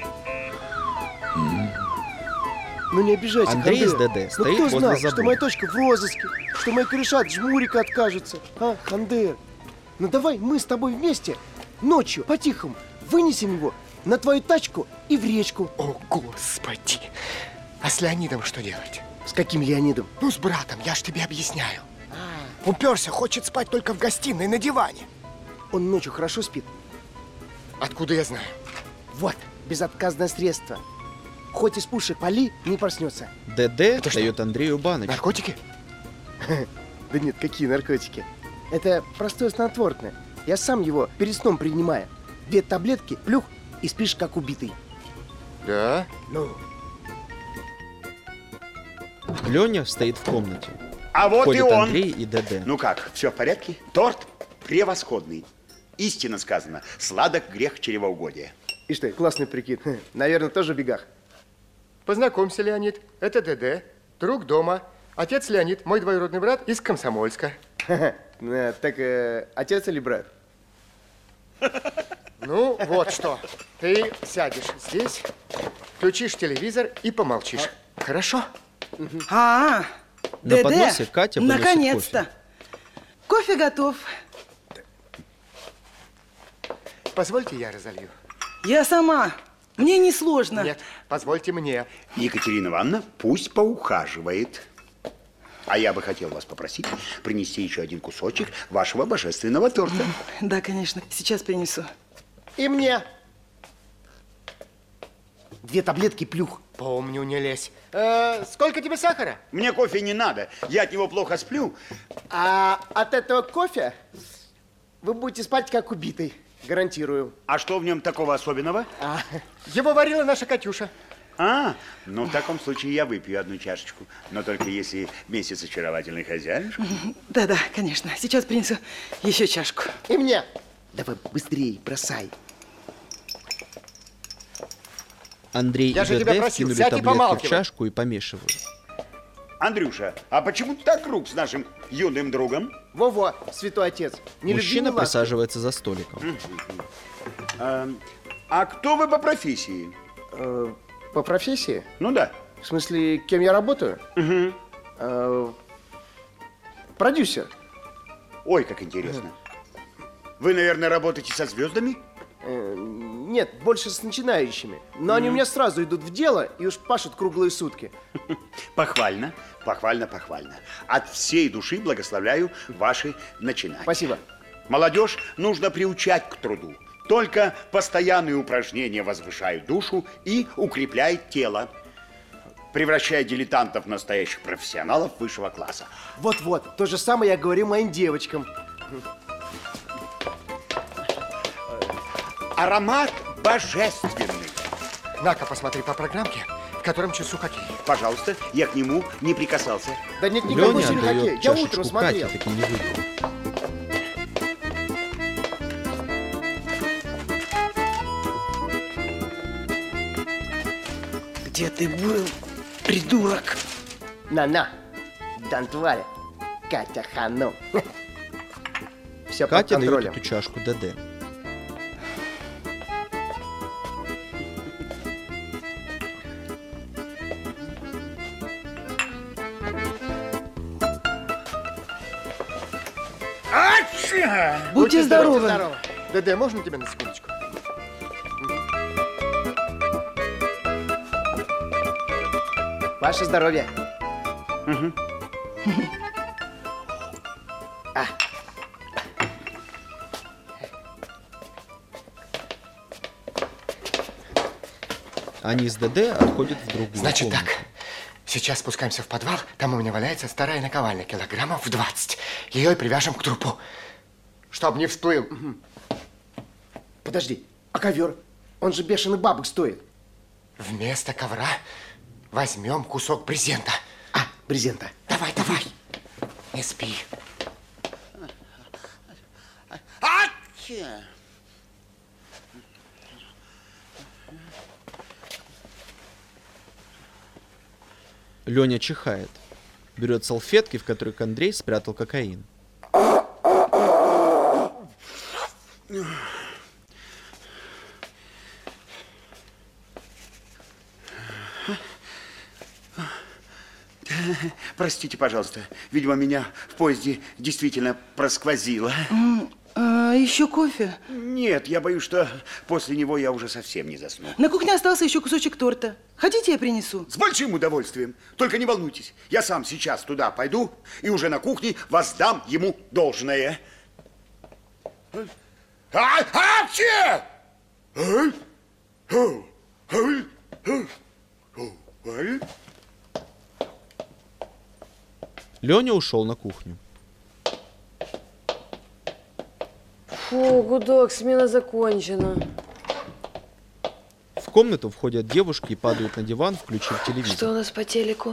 G: М.
I: Ну не обижайся,
A: Андрей из
I: Хандер.
A: ДД
I: Ну
A: стоит
I: кто
A: возле
I: знал,
A: забора.
I: что моя точка в розыске, что мои корешат от жмурика откажутся, а, Хандер? Ну давай мы с тобой вместе ночью по-тихому вынесем его на твою тачку и в речку.
C: О, Господи! А с Леонидом что делать?
I: С каким Леонидом?
C: Ну, с братом, я ж тебе объясняю. Уперся, хочет спать только в гостиной, на диване.
I: Он ночью хорошо спит?
C: Откуда я знаю?
I: Вот, безотказное средство. Хоть из пушек пали, не проснется.
A: ДД дает Андрею баночку.
C: Наркотики?
I: Да нет, какие наркотики? Это простое снотворное. Я сам его перед сном принимаю. Две таблетки, плюх, и спишь как убитый.
C: Да?
I: Ну.
A: Леня стоит в комнате.
O: А вот
A: Входит
O: и он.
A: Андрей и ДД.
O: Ну как, все в порядке? Торт превосходный. Истинно сказано, сладок грех чревоугодия.
I: И что, классный прикид. Наверное, тоже в бегах.
C: Познакомься, Леонид. Это ДД, друг дома. Отец Леонид, мой двоюродный брат из Комсомольска.
I: Так отец или брат?
C: Ну, вот что. Ты сядешь здесь, включишь телевизор и помолчишь. Хорошо?
H: А,
A: На
H: ДД,
A: подносе Катя выносит
H: наконец-то. Кофе готов.
C: Позвольте, я разолью.
H: Я сама. Мне не сложно.
C: Нет, позвольте мне.
O: Екатерина Ивановна пусть поухаживает. А я бы хотел вас попросить принести еще один кусочек вашего божественного торта.
H: Да, конечно. Сейчас принесу.
C: И мне.
I: Две таблетки, плюх.
C: Помню, не лезь. Э, сколько тебе сахара?
O: Мне кофе не надо. Я от него плохо сплю.
I: А от этого кофе вы будете спать как убитый. Гарантирую.
O: А что в нем такого особенного?
C: А, его варила наша Катюша.
O: А, ну в таком случае я выпью одну чашечку. Но только если месяц очаровательный хозяюшка.
H: Да-да, конечно. Сейчас принесу еще чашку.
C: И мне.
I: Давай быстрее, бросай.
A: Андрей
C: Я
A: и
C: же тебя
A: ДД
C: просил,
A: вкинули
C: сядь и
A: таблетки в
C: помалкивай.
A: чашку и помешивают.
O: Андрюша, а почему ты так рук с нашим юным другом?
I: Во-во, святой отец. Не
A: Мужчина
I: люби, не ласки.
A: присаживается за столиком.
O: А, а кто вы по профессии?
I: Э, по профессии?
O: Ну да.
I: В смысле, кем я работаю?
O: Угу.
I: Э, продюсер.
O: Ой, как интересно. Вы, наверное, работаете со звездами?
I: Э, нет, больше с начинающими. Но они у меня сразу идут в дело и уж пашут круглые сутки.
O: Похвально, похвально, похвально. От всей души благословляю ваши начинания.
I: Спасибо.
O: Молодежь нужно приучать к труду. Только постоянные упражнения возвышают душу и укрепляют тело, превращая дилетантов в настоящих профессионалов высшего класса.
I: Вот-вот, то же самое я говорю моим девочкам.
O: Аромат божественный.
C: На-ка, посмотри по программке, в котором часу хоккей.
O: Пожалуйста, я к нему не прикасался.
I: Да нет никакой
A: Леня
I: сегодня хоккей.
A: отдает
I: Я
A: чашечку
I: утром смотрел.
A: Кате, таки не выпил.
I: Где ты был, придурок? На-на, Дантваля, Катя Хану. Все под
A: Катя дает
I: контролем.
A: эту чашку ДД.
H: Будьте здоровы.
C: здоровы. ДД, можно тебя на секундочку?
I: Ваше здоровье.
O: Угу.
I: А.
A: Они с ДД отходят в другую
C: Значит
A: комнату.
C: так, сейчас спускаемся в подвал, там у меня валяется старая наковальня, килограммов в двадцать. Ее и привяжем к трупу. Чтоб не всплыл.
I: Угу. Подожди, а ковер? Он же бешеный бабок стоит.
C: Вместо ковра возьмем кусок брезента.
I: А, брезента.
C: Давай, давай. Не спи.
O: Ача!
A: Леня чихает. Берет салфетки, в которых Андрей спрятал кокаин.
O: Простите, пожалуйста. Видимо, меня в поезде действительно просквозило.
H: Mm, а еще кофе?
O: Нет, я боюсь, что после него я уже совсем не засну.
H: На кухне остался еще кусочек торта. Хотите, я принесу?
O: С большим удовольствием. Только не волнуйтесь. Я сам сейчас туда пойду и уже на кухне воздам ему должное. А, апче!
A: Леня ушел на кухню.
K: Фу, гудок, смена закончена.
A: В комнату входят девушки и падают на диван, включив телевизор.
K: Что у нас по телеку?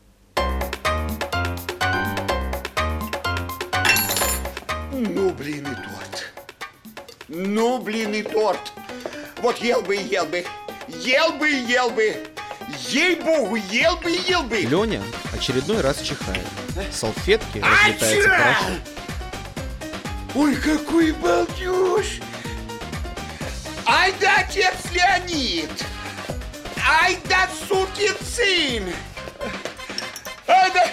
O: Ну, блин, и торт. Ну, блин, и торт. Вот ел бы и ел бы. Ел бы и ел бы. Ей-богу, ел бы и ел бы.
A: Леня очередной раз чихает. Салфетки разлетаются порошок.
O: Ой, какой балдеж! Ай да, отец Леонид! Ай да, сукин сын! Ай да...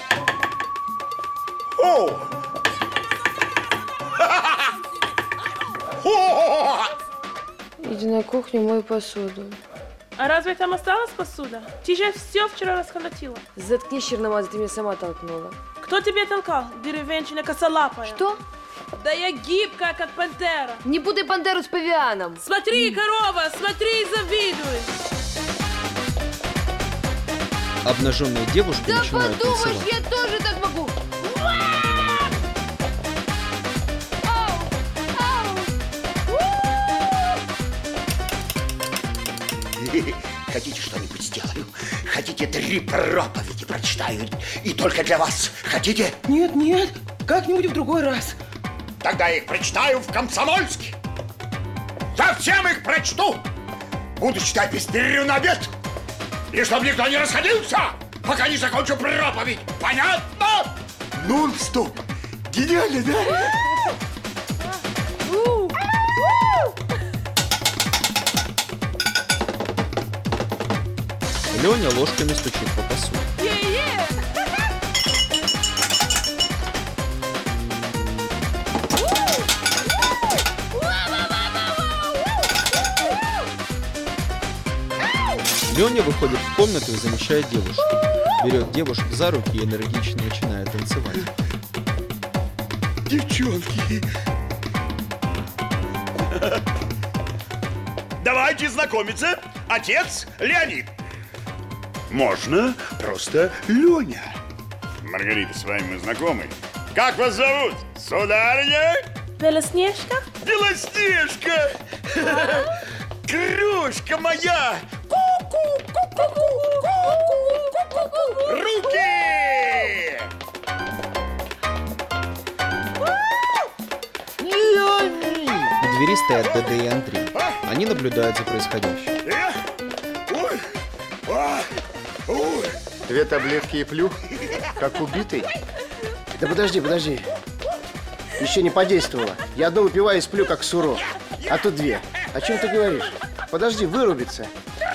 O: О!
K: Иди на кухню, мой посуду.
M: А разве там осталась посуда? Ты же все вчера расколотила.
K: Заткнись, черномаза, ты меня сама толкнула.
M: Кто тебе толкал, деревенщина косолапая?
K: Что?
M: Да я гибкая, как пантера.
K: Не путай пантеру с павианом.
M: Смотри, корова, смотри и завидуй.
A: Обнаженные девушки
K: да
A: начинают
K: подумаешь,
A: танцевать.
K: я тоже так могу.
O: Хотите, что-нибудь сделаю? Хотите, три проповеди прочитаю? И только для вас. Хотите?
H: Нет, нет, как-нибудь в другой раз.
O: Тогда я их прочитаю в Комсомольске. Совсем их прочту. Буду читать без перерыва на обед. И чтобы никто не расходился, пока не закончу проповедь. Понятно? Нон-стоп. Гениально, да?
A: Леня ложками стучит по посуде. Леня выходит в комнату и замечает девушку. Берет девушку за руки и энергично начинает танцевать.
O: Девчонки. Давайте знакомиться. Отец Леонид. Можно просто Леня. Маргарита, с вами мы знакомы. Как вас зовут, сударыня?
M: Белоснежка?
O: Белоснежка! Крошка моя! Руки!
A: У двери стоят Дэдэ и Андрей. Они наблюдают за происходящим.
C: Две таблетки и плюх, как убитый.
I: Да подожди, подожди. Еще не подействовало. Я одну выпиваю и сплю, как сурок. А тут две. О чем ты говоришь? Подожди, вырубится.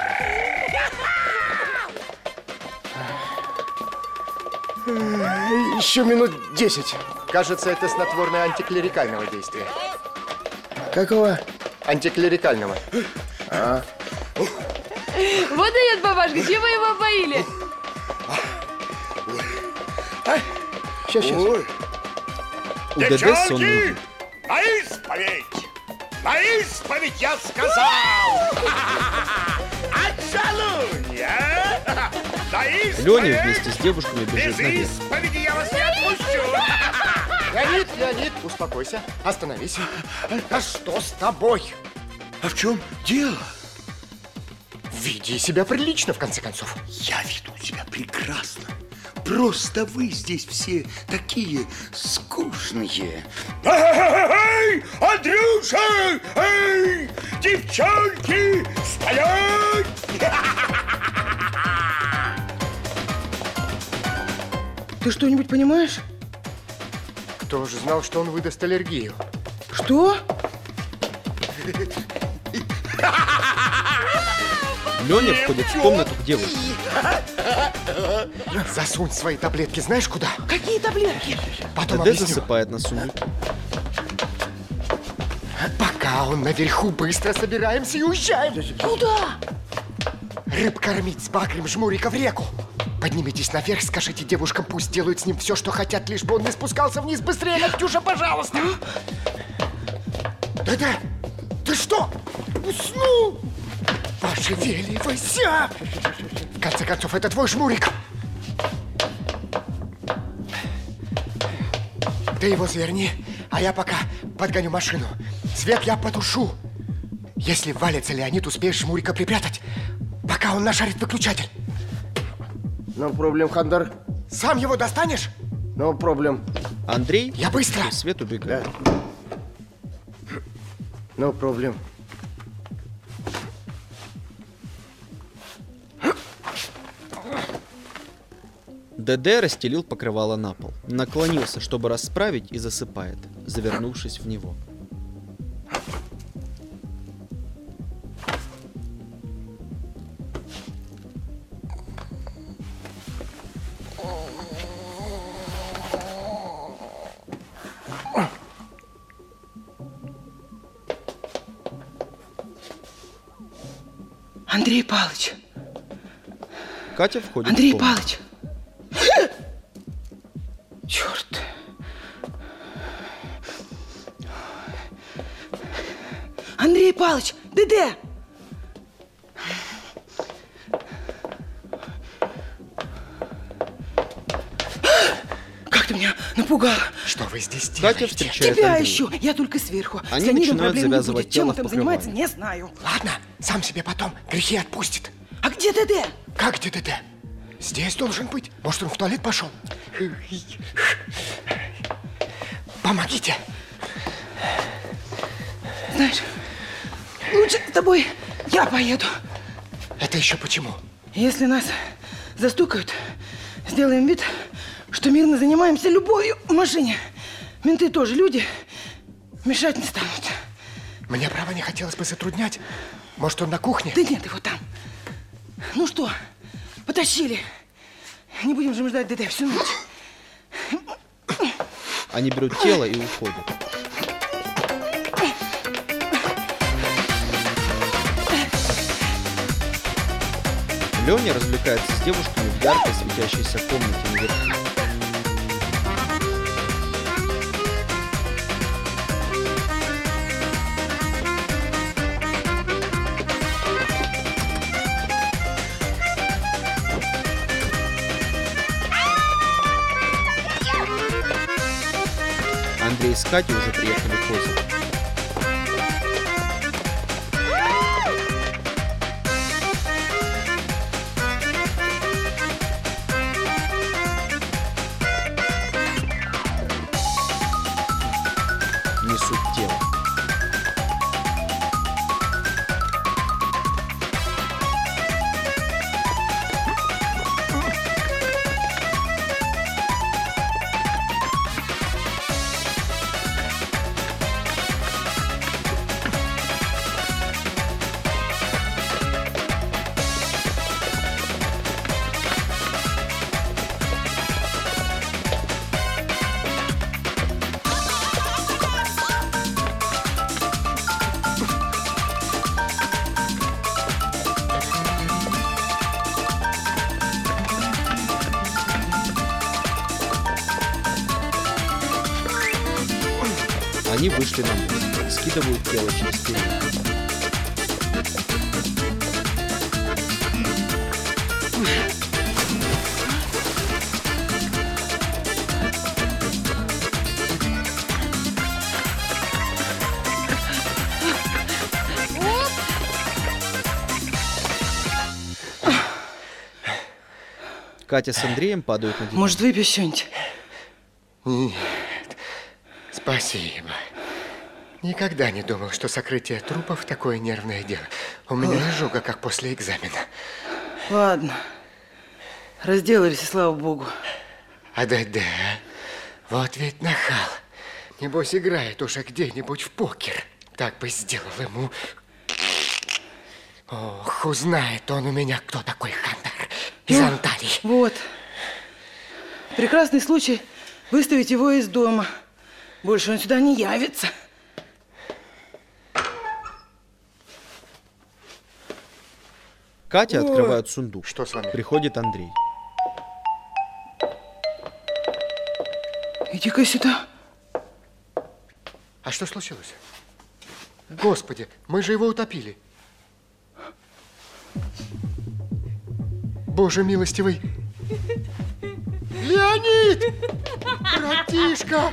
I: Еще минут десять.
C: Кажется, это снотворное антиклерикального действия.
I: Какого?
C: Антиклерикального.
I: А.
K: Вот дает бабашка, чем вы его поили?
I: Сейчас, сейчас.
A: У Дэдэ сонный вид.
O: На исповедь! На исповедь я сказал! Отшалунья! На исповедь!
A: Леня вместе с девушками бежит
O: Без
A: наверх.
O: исповеди я вас не отпущу!
C: Леонид, Леонид, успокойся, остановись. А что с тобой?
O: А в чем дело?
C: Веди себя прилично, в конце концов.
O: Я веду себя прекрасно. Просто вы здесь все такие скучные. Эй, Андрюша! Эй, девчонки, стоять!
H: Ты что-нибудь понимаешь?
C: Кто же знал, что он выдаст аллергию?
H: Что?
A: Леня входит в комнату к девушке.
C: Засунь свои таблетки знаешь куда?
H: Какие таблетки?
C: Потом
A: ДД
C: объясню.
A: засыпает на сундуке.
C: Пока он наверху, быстро собираемся и уезжаем.
H: Куда?
C: Рыб кормить с Багрем Жмурика в реку. Поднимитесь наверх, скажите девушкам, пусть делают с ним все, что хотят, лишь бы он не спускался вниз. Быстрее, Настюша, пожалуйста. ДД, ты что, уснул? Пошевеливайся! В конце концов, это твой Жмурик. Ты его заверни, а я пока подгоню машину. Свет я потушу. Если валится Леонид, успеешь Жмурика припрятать, пока он нашарит выключатель.
I: No problem, Хандар.
C: Сам его достанешь?
I: No problem.
A: Андрей,
C: я быстро.
A: Свет убегает.
I: Да. No problem.
A: ДД расстелил покрывало на пол, наклонился, чтобы расправить, и засыпает, завернувшись в него.
H: Андрей Павлович.
A: Катя входит
H: Андрей
A: в комнату.
H: Павлович. Черт. Андрей Павлович, ДД! Как ты меня напугала.
C: Что вы здесь делаете?
A: Катя встречает
H: Тебя
A: Андрея.
H: ищу. Я только сверху.
A: Они
H: С Леонидом
A: начинают
H: проблем не
A: завязывать
H: будет. Чем
A: тело
H: он
A: в
H: там
A: покрывале.
H: занимается, не знаю.
C: Ладно, сам себе потом грехи отпустит.
H: А где ДД?
C: Как где ДД? Здесь должен быть. Может, он в туалет пошел? Помогите.
H: Знаешь, лучше с тобой я поеду.
C: Это еще почему?
H: Если нас застукают, сделаем вид, что мирно занимаемся любовью в машине. Менты тоже люди, мешать не станут.
C: Мне, право, не хотелось бы затруднять. Может, он на кухне?
H: Да нет, его там. Ну что, потащили. Не будем же мы ждать ДД всю ночь.
A: Они берут тело и уходят. Леня развлекается с девушками в яркой светящейся комнате наверху. Андрей с Катей уже приехали к озеру. Несут тело. Они вышли на мост, скидывают тело через перила. Катя с Андреем падают на диван.
H: Может, выпьешь что-нибудь?
C: Нет, спасибо. Никогда не думал, что сокрытие трупов такое нервное дело. У меня изжога, как после экзамена.
H: Ладно. Разделались, и слава богу.
C: А да-да, вот ведь нахал. Небось, играет уже где-нибудь в покер. Так бы сделал ему. Ох, узнает он у меня, кто такой Хандер из
H: Ну,
C: Анталии.
H: Вот. Прекрасный случай выставить его из дома. Больше он сюда не явится.
A: Катя
H: Ой.
A: открывает сундук.
C: Что с вами?
A: Приходит Андрей.
H: Иди-ка сюда.
C: А что случилось? Господи, мы же его утопили. Боже милостивый. Леонид! Братишка!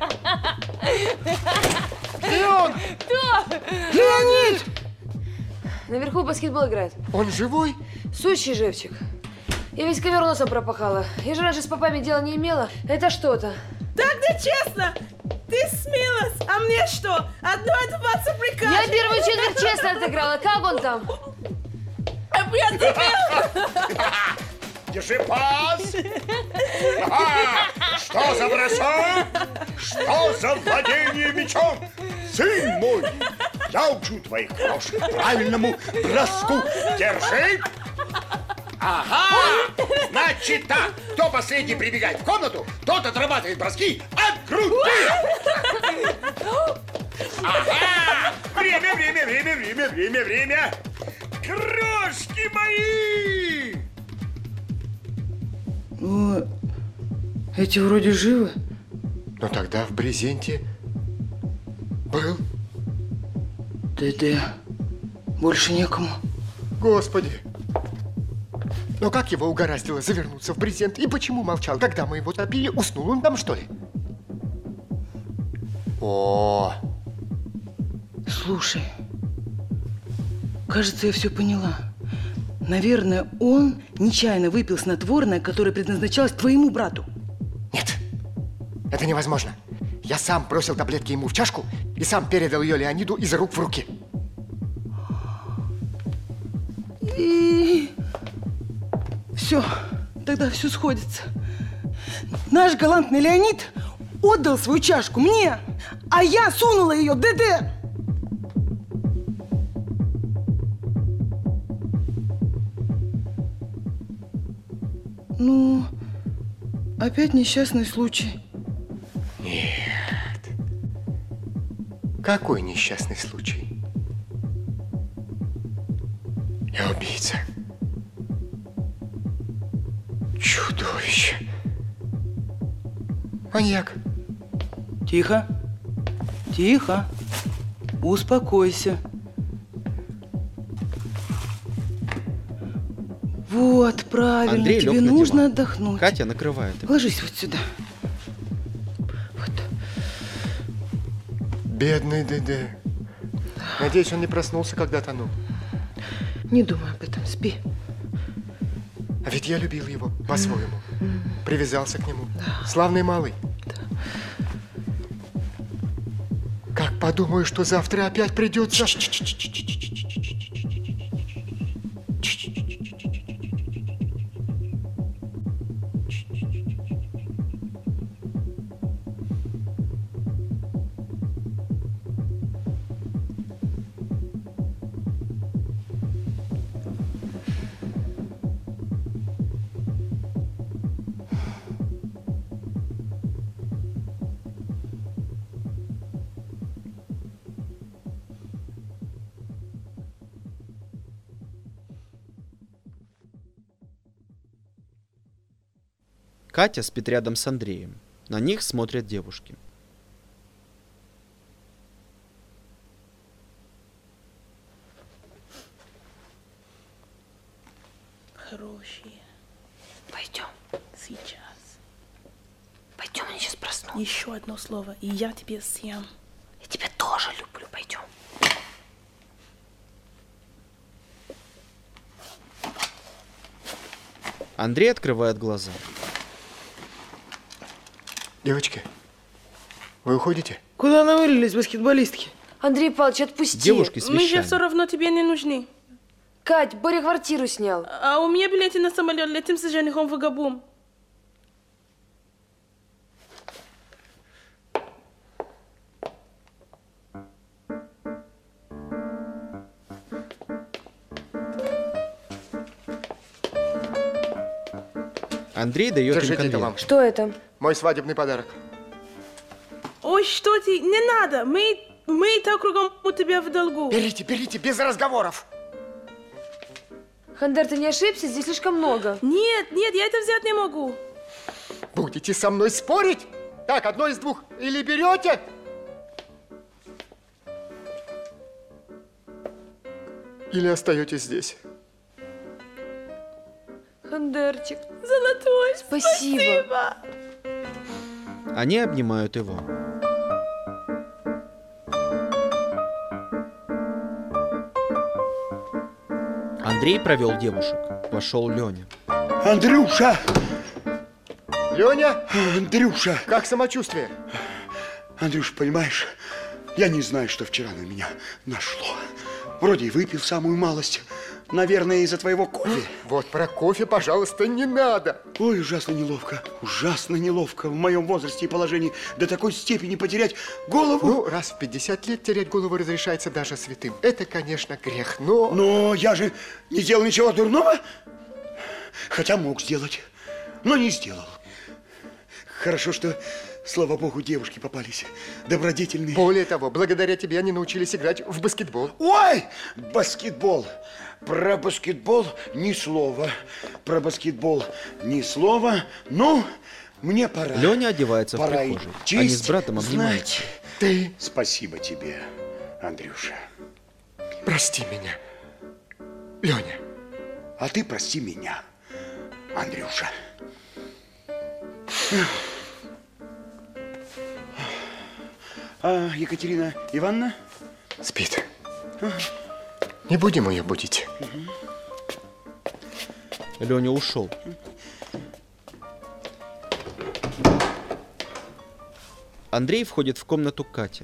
C: Где он?
K: Кто?
H: Леонид!
K: Наверху в баскетбол играет.
C: Он живой?
K: Сущий живчик. Я весь ковер носом пропахала. Я же раньше с попами дела не имела. Это что-то.
M: Тогда честно, ты смелась, а мне что? Одно отдуваться прикажешь?
K: Я первую четверть честно отыграла. Как он там?
M: Я тебе...
N: Держи пас! Ага! Что за бросок? Что за владение мечом? Сын мой, я учу твоих крошек правильному броску. Держи! Ага! Значит так, кто последний прибегает в комнату, тот отрабатывает броски от груди! Ага! Время, время, время, время, время, время! Крошки мои!
H: Ну, эти вроде живы.
C: Но тогда в брезенте был...
H: Да-да, больше некому.
C: Господи! Но как его угораздило завернуться в брезент? И почему молчал, когда мы его топили? Уснул он там, что ли? О!
H: Слушай, кажется, я все поняла. Наверное, он нечаянно выпил снотворное, которое предназначалось твоему брату.
C: Нет, это невозможно. Я сам бросил таблетки ему в чашку и сам передал ее Леониду из рук в руки.
H: И... Все, тогда все сходится. Наш галантный Леонид отдал свою чашку мне, а я сунула ее ДД. Ну, опять несчастный случай.
C: Нет. Какой несчастный случай? Я убийца. Чудовище. Маньяк.
H: Тихо. Тихо. Успокойся. Вот, правильно.
A: Андрей
H: тебе
A: лег на
H: нужно
A: диван.
H: отдохнуть.
A: Катя накрывает его.
H: Ложись вот сюда.
C: Бедный ДД. Надеюсь, он не проснулся, когда тонул.
H: Не думай об этом, спи.
C: А ведь я любил его по-своему. Привязался к нему. Славный малый. Как подумаю, что завтра опять придется...
A: Катя спит рядом с Андреем. На них смотрят девушки.
M: Хорошие.
K: Пойдем.
M: Сейчас.
K: Пойдем, они сейчас проснутся.
M: Еще одно слово, и я тебе съем.
K: Я тебя тоже люблю. Пойдем.
A: Андрей открывает глаза.
C: Девочки, вы уходите?
H: Куда навалились баскетболистки?
K: Андрей Павлович, отпусти.
A: Девушки с
M: Мы же
A: вещами.
M: все равно тебе не нужны.
K: Кать, Боря квартиру снял.
M: А у меня билеты на самолет, летим с женихом в Габум.
A: Андрей дает им
C: Держите
A: конверт.
C: это вам.
K: Что это?
C: Мой свадебный подарок.
M: Ой, что ты, не надо. Мы, мы и так кругом у тебя в долгу.
C: Берите, берите, без разговоров.
K: Хандер, ты не ошибся? Здесь слишком много.
M: Нет, нет, я это взять не могу.
C: Будете со мной спорить? Так, одно из двух. Или берете, или остаетесь здесь.
K: Хандерчик.
M: Золотой,
K: спасибо.
M: спасибо.
A: Они обнимают его. Андрей провел девушек. Вошел Леня.
O: Андрюша!
C: Леня?
O: Андрюша!
C: Как самочувствие?
O: Андрюш, понимаешь, я не знаю, что вчера на меня нашло. Вроде и выпил самую малость. Наверное, из-за твоего кофе.
C: Вот про кофе, пожалуйста, не надо.
O: Ой, ужасно неловко. Ужасно неловко в моем возрасте и положении до такой степени потерять голову.
C: Ну, раз в пятьдесят лет терять голову разрешается даже святым. Это, конечно, грех, но...
O: Но я же не делал ничего дурного. Хотя мог сделать, но не сделал. Хорошо, что, слава богу, девушки попались. Добродетельные.
C: Более того, благодаря тебе они научились играть в баскетбол.
O: Ой, баскетбол. Про баскетбол ни слова. Про баскетбол ни слова. Ну, мне пора.
A: Леня одевается
O: пора
A: в прихожей.
O: Идти,
A: Они с братом обнимаются.
C: Ты...
O: Спасибо тебе, Андрюша.
C: Прости меня, Леня.
O: А ты прости меня, Андрюша. А Екатерина Ивановна?
C: Спит. Не будем ее будить.
A: Леня ушел. Андрей входит в комнату Кати.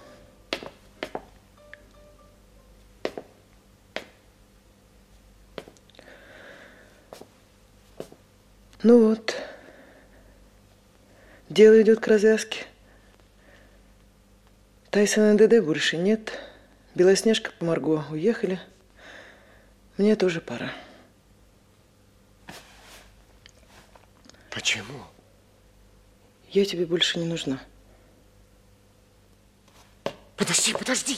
H: Ну вот, дело идет к развязке. Тайсона и ДД больше нет. Белоснежка по Марго уехали. Мне тоже пора.
C: Почему?
H: Я тебе больше не нужна.
C: Подожди, подожди.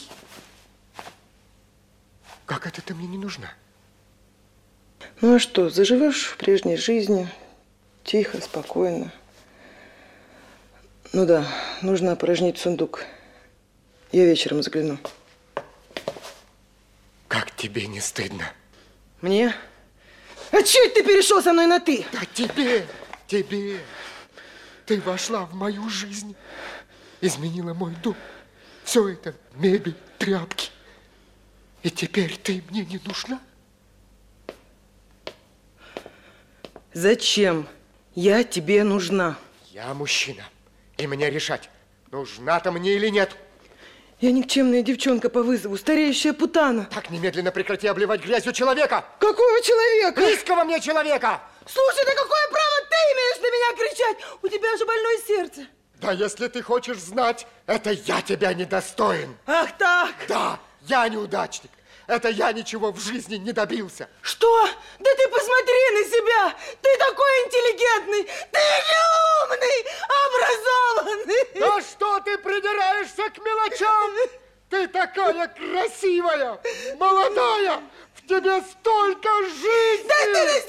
C: Как это ты мне не нужна?
H: Ну а что, заживешь в прежней жизни, тихо, спокойно. Ну да, нужно опорожнить сундук. Я вечером загляну.
C: Как тебе не стыдно?
H: Мне? А чуть ты перешел со мной на «ты»?
C: Да тебе, тебе. Ты вошла в мою жизнь, изменила мой дом. Все это мебель, тряпки. И теперь ты мне не нужна?
H: Зачем я тебе нужна?
C: Я мужчина, и мне решать, нужна-то мне или нет.
H: Я никчемная девчонка по вызову, стареющая путана.
C: Так немедленно прекрати обливать грязью человека.
H: Какого человека?
C: Близкого мне человека.
H: Слушай, да какое право ты имеешь на меня кричать? У тебя же больное сердце.
C: Да если ты хочешь знать, это я тебя недостоин.
H: Ах так?
C: Да, я неудачник. Это я ничего в жизни не добился.
H: Что? Да ты посмотри на себя! Ты такой интеллигентный! Ты умный! Образованный!
C: Да что ты придираешься к мелочам? Ты такая красивая, молодая! В тебе столько жизни!
H: Да ты на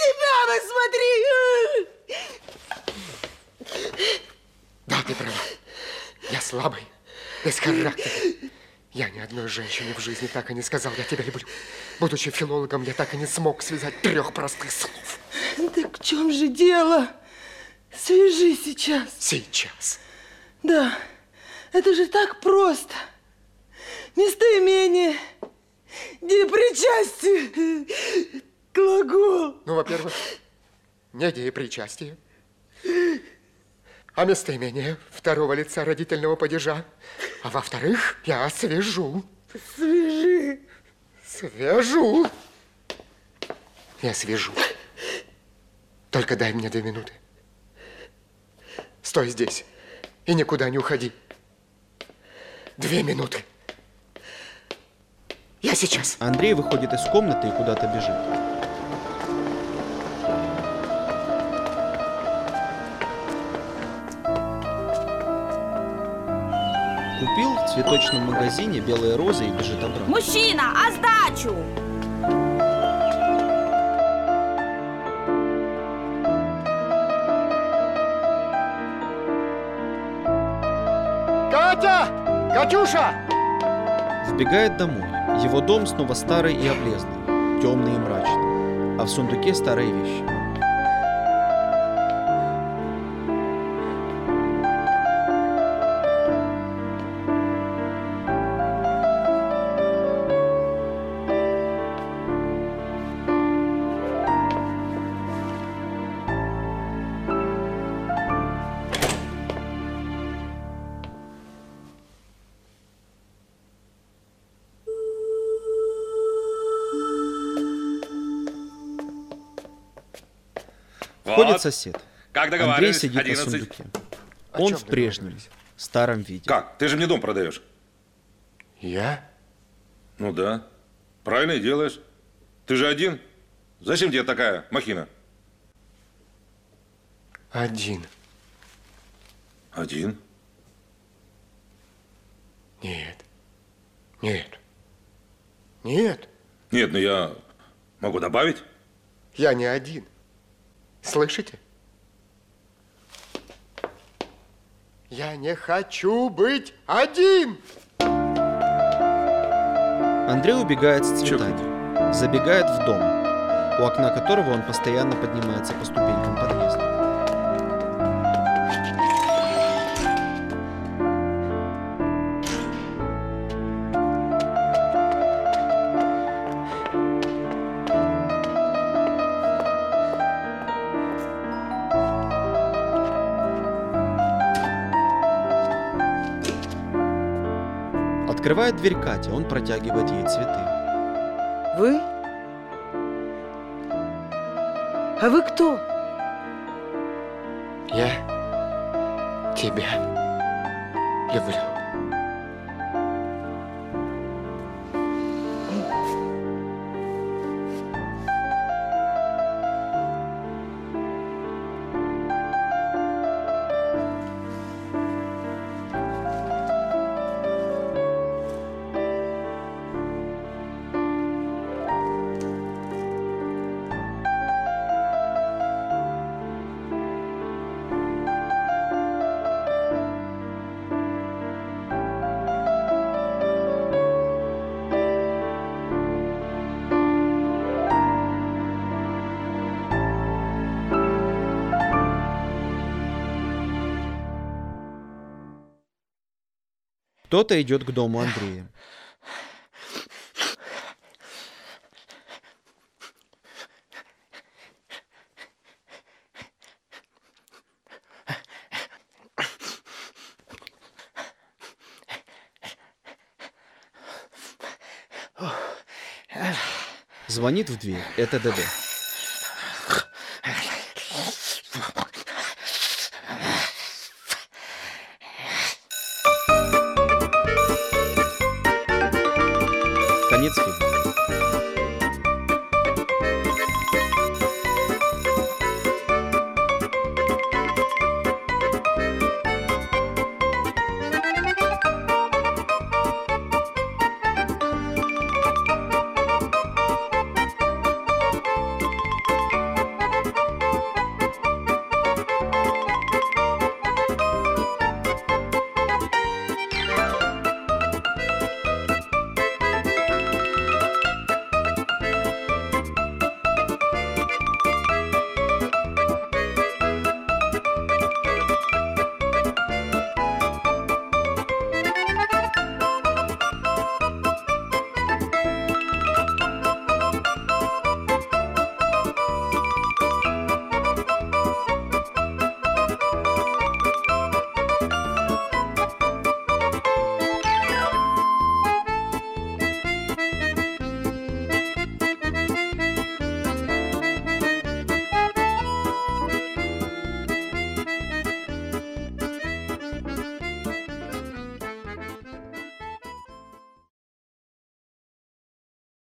H: себя посмотри!
C: Да, ты права. Я слабый, бесхарактерный. Я ни одной женщине в жизни так и не сказал, я тебя люблю. Будучи филологом, я так и не смог связать трех простых слов.
H: Так в чем же дело? Свяжи сейчас.
C: Сейчас.
H: Да, это же так просто. Местоимение, депричастие, глагол.
C: Ну, во-первых, не деепричастие, а местоимение второго лица родительного падежа. А во-вторых, я свяжу.
I: Свяжи.
C: Свяжу. Я свяжу. Только дай мне две минуты. Стой здесь и никуда не уходи. Две минуты. Я сейчас.
A: Андрей выходит из комнаты и куда-то бежит. Купил в цветочном магазине белые розы и бежит обратно.
P: Мужчина, а сдачу?
C: Катя! Катюша!
A: Вбегает домой. Его дом снова старый и облезлый, темный и мрачный, а в сундуке старые вещи. Входит сосед.
G: Как
A: Андрей сидит
G: одиннадцать.
A: на сундуке. Он в прежнем, старом виде.
G: Как? Ты же мне дом продаешь.
C: Я?
G: Ну да. Правильно и делаешь. Ты же один. Зачем тебе такая махина?
C: Один.
G: Один?
C: Нет. Нет. Нет.
G: Нет, ну я могу добавить.
C: Я не один. Слышите? Я не хочу быть один!
A: Андрей убегает с цветами, забегает в дом, у окна которого он постоянно поднимается по ступенькам подъезда. Открывает дверь Катя, он протягивает ей цветы.
H: Вы? А вы кто?
C: Я тебя люблю.
A: Кто-то идет к дому Андрея. Звонит в дверь. Это ДД.